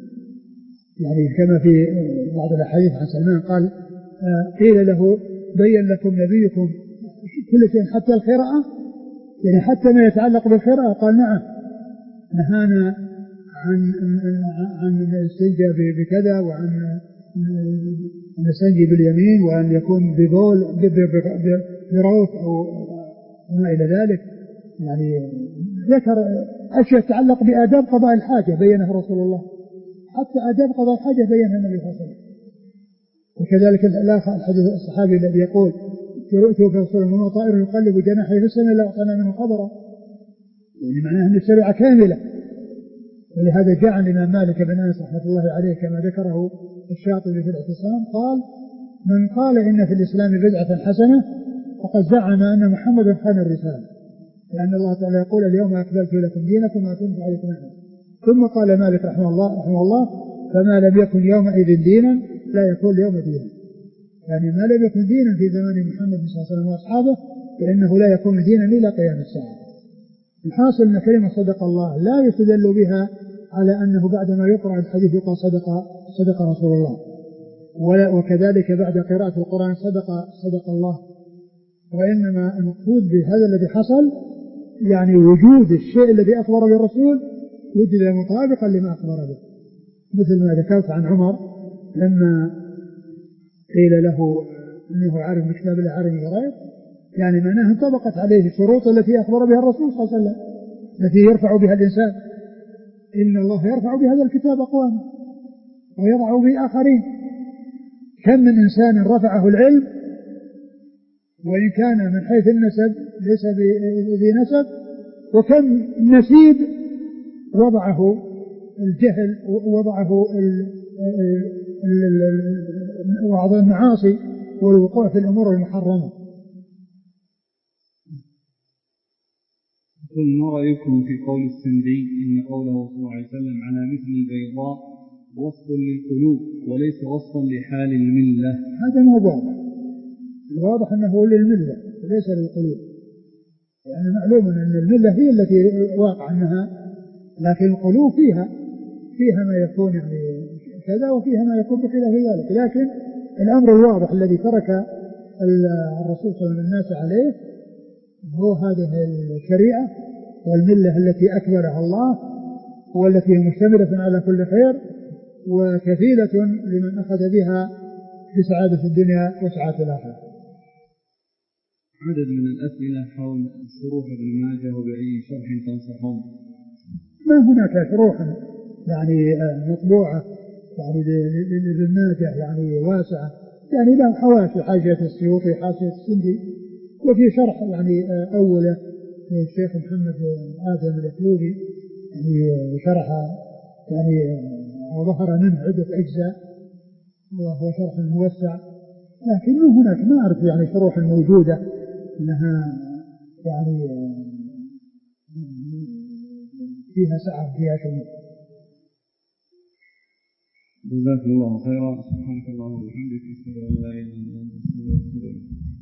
يعني كما في بعض الأحاديث عن سلمان قال قيل له بين لكم نبيكم كل شيء حتى القراءة، يعني حتى ما يتعلق بالقراءة. قال نعم، نهانا عن عن الاستنجاء بكذا، وعن أن يستنجي باليمين، وأن يكون ببول بروث أو ما إلى ذلك. يعني ذكر أشياء تتعلق بآداب قضاء الحاجة بينها رسول الله، حتى آداب قضاء الحاجة بينها النبي صلى الله عليه وسلم. وكذلك الآخر الحديث الصحابي الذي يقول رؤيته في رسول الله طائر يقلب جناحيه في السماء لا أعطانا منه خبرا، يعني معناه أن الشريعة كاملة. ولهذا جاء عن الإمام مالك بن أنس رحمة الله عليه كما ذكره الشاطبي في الاعتصام قال من قال إن في الإسلام بدعة حسنة فقد زعم أن محمدا خان الرسالة، لأن الله تعالى يقول اليوم أكملت لكم دينكم وأتممت عليكم نعمتي. ثم قال مالك رحمه الله رحمه الله فما لم يكن يومئذ دينا لا يكون اليوم دينا، يعني ما لم يكن دينا في زمان محمد صلى الله عليه وسلم وأصحابه فإنه لا يكون دينا إلى قيام الساعة. الحاصل أن كلمة صدق الله لا يستدل بها على أنه بعدما يقرأ الحديث يقال صدق صدق رسول الله، وكذلك بعد قراءة القرآن صدق صدق الله، وإنما المقصود بهذا الذي حصل يعني وجود الشيء الذي أخبر به الرسول وجد مطابقا لما أخبر به، مثل ما ذكرت عن عمر لما قيل له أنه عارف بكتاب الله عارف غير، يعني معناه انطبقت عليه الشروط التي أخبر بها الرسول صلى الله عليه وسلم التي يرفع بها الإنسان. إن الله يرفع بهذا الكتاب أقواما ويضع به آخرين. كم من إنسان رفعه العلم وإن كان من حيث النسب ليس ذي نسب، وكم نسيب وضعه الجهل ووضعه بعض المعاصي والوقوع في الأمور المحرمة. ما رأيكم في قول السندي إن قوله صلى الله عليه وسلم على مثل البيضاء وصف للقلوب وليس وصفا لحال الملة؟ هذا مو واضح، الواضح أنه للملة وليس للقلوب، يعني معلوم أن الملة هي التي واقع عنها، لكن القلوب فيها فيها ما يكون يعني كذا وفيها ما يكون بخلاف ذلك. لكن الأمر الواضح الذي ترك الرسول صلى الله عليه وسلم الناس عليه هو هذه الشريعة والملة التي أكبرها الله والتي هي مشتملة على كل خير وكفيلة لمن أخذ بها بسعادة الدنيا وسعادة الآخرة. عدد من الأسئلة حول شروح ابن ماجه وبأي شرح تنصحون؟ ما هناك شروح يعني مطبوعة يعني لابن ماجه يعني واسعة، يعني له حواشي، حاشية السيوطي، حاشية السندي، وفي شرح يعني أوله الشيخ محمد آدم الأثيوبي يعني شرح يعني وظهر منه عدة أجزاء وهو شرح موسع، لكن ما هناك ما أعرف يعني شروح موجودة أنها يعني فيها سعة فيها شيء. جزاك الله خيرا. سبحانك اللهم وبحمدك أشهد أن لا إله إلا أنت أستغفرك.